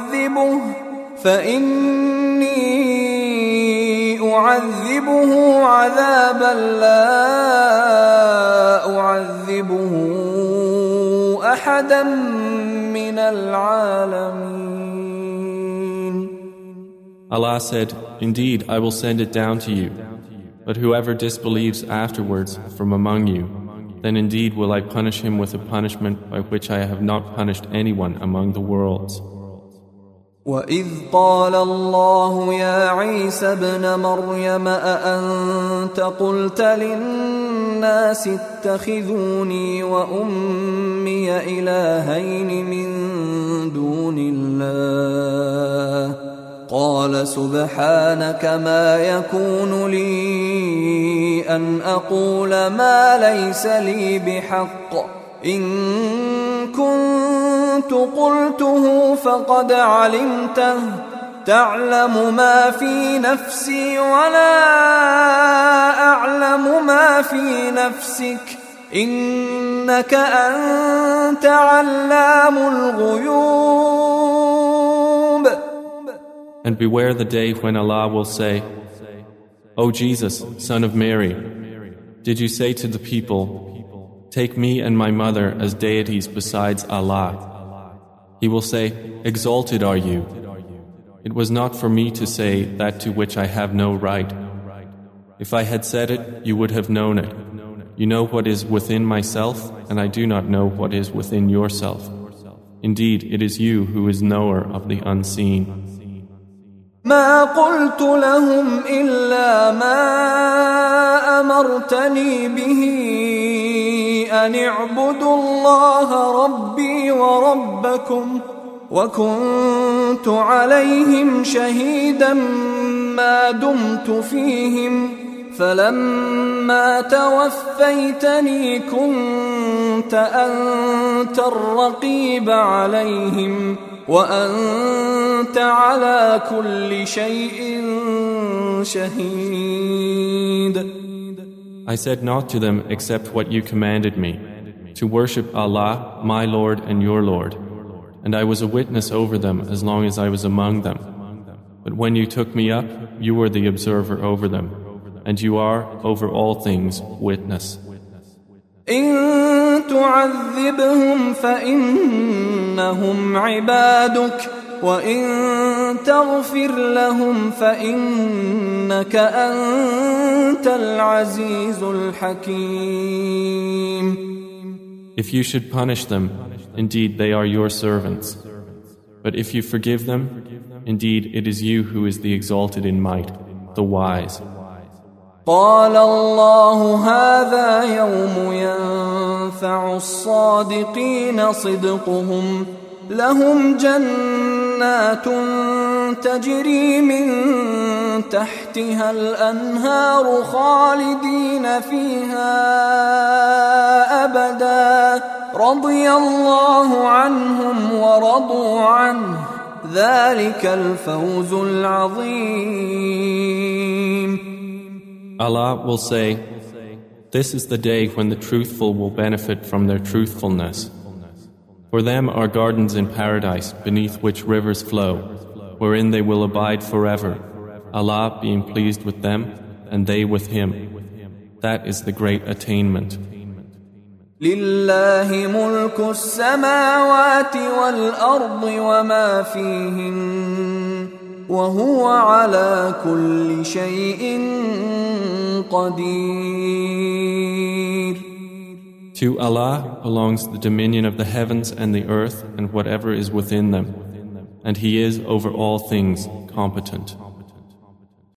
أعذبه عذابا لا أعذبه أحدا من العالمين. Allah said, Indeed, I will send it down to you. But whoever disbelieves afterwards from among you, then indeed will I punish him with a punishment by which I have not punished anyone among the worlds. وَإِذْ قَالَ اللَّهُ يَا عِيسَى ابْنَ مَرْيَمَ أَأَنْتَ قُلْتَ لِلنَّاسِ اتَّخِذُونِي وَأُمِّيَ إِلَٰهَيْنِ مِن دُونِ اللَّهِ قَالَ سُبْحَانَكَ مَا يَكُونُ لِي أَنْ أَقُولَ مَا لَيْسَ لِي بِحَقٍّ إِن كنت قلته فقد علمته تعلم ما في نفسي ولا أعلم ما في نفسك إنك أنت علام الغيوب. And beware the day when Allah will say, O Jesus, son of Mary, did you say to the people, Take me and my mother as deities besides Allah? He will say, Exalted are you. It was not for me to say that to which I have no right. If I had said it, you would have known it. You know what is within myself, and I do not know what is within yourself. Indeed, it is you who is knower of the unseen. ما قلت لهم إلا ما أمرتني به أن اعبدوا الله ربي وربكم وكنت عليهم شهيدا ما دمت فيهم فلما توفيتني كنت أنت الرقيب عليهم وأنت على كل شيء شهيد. I said not to them except what you commanded me, to worship Allah, my Lord and your Lord, and I was a witness over them as long as I was among them. But when you took me up, you were the observer over them, and you are over all things witness. إن تعذبهم فإنهم عبادك وإن تغفر لهم فإنك أنت العزيز الحكيم. If you should punish them, indeed they are your servants. But if you forgive them, indeed it is you who is the exalted in might, the wise. قال الله هذا يوم ينفع الصادقين صدقهم لهم جنات تجري من تحتها الأنهار خالدين فيها أبدا رضي الله عنهم ورضوا عنه ذلك الفوز العظيم. Allah will say, This is the day when the truthful will benefit from their truthfulness. For them are gardens in paradise beneath which rivers flow, wherein they will abide forever, Allah being pleased with them and they with Him. That is the great attainment. لله ملك السماوات والأرض وما فيهن وهو على كل شيء قدير. To Allah belongs the dominion of the heavens and the earth and whatever is within them, and He is over all things competent.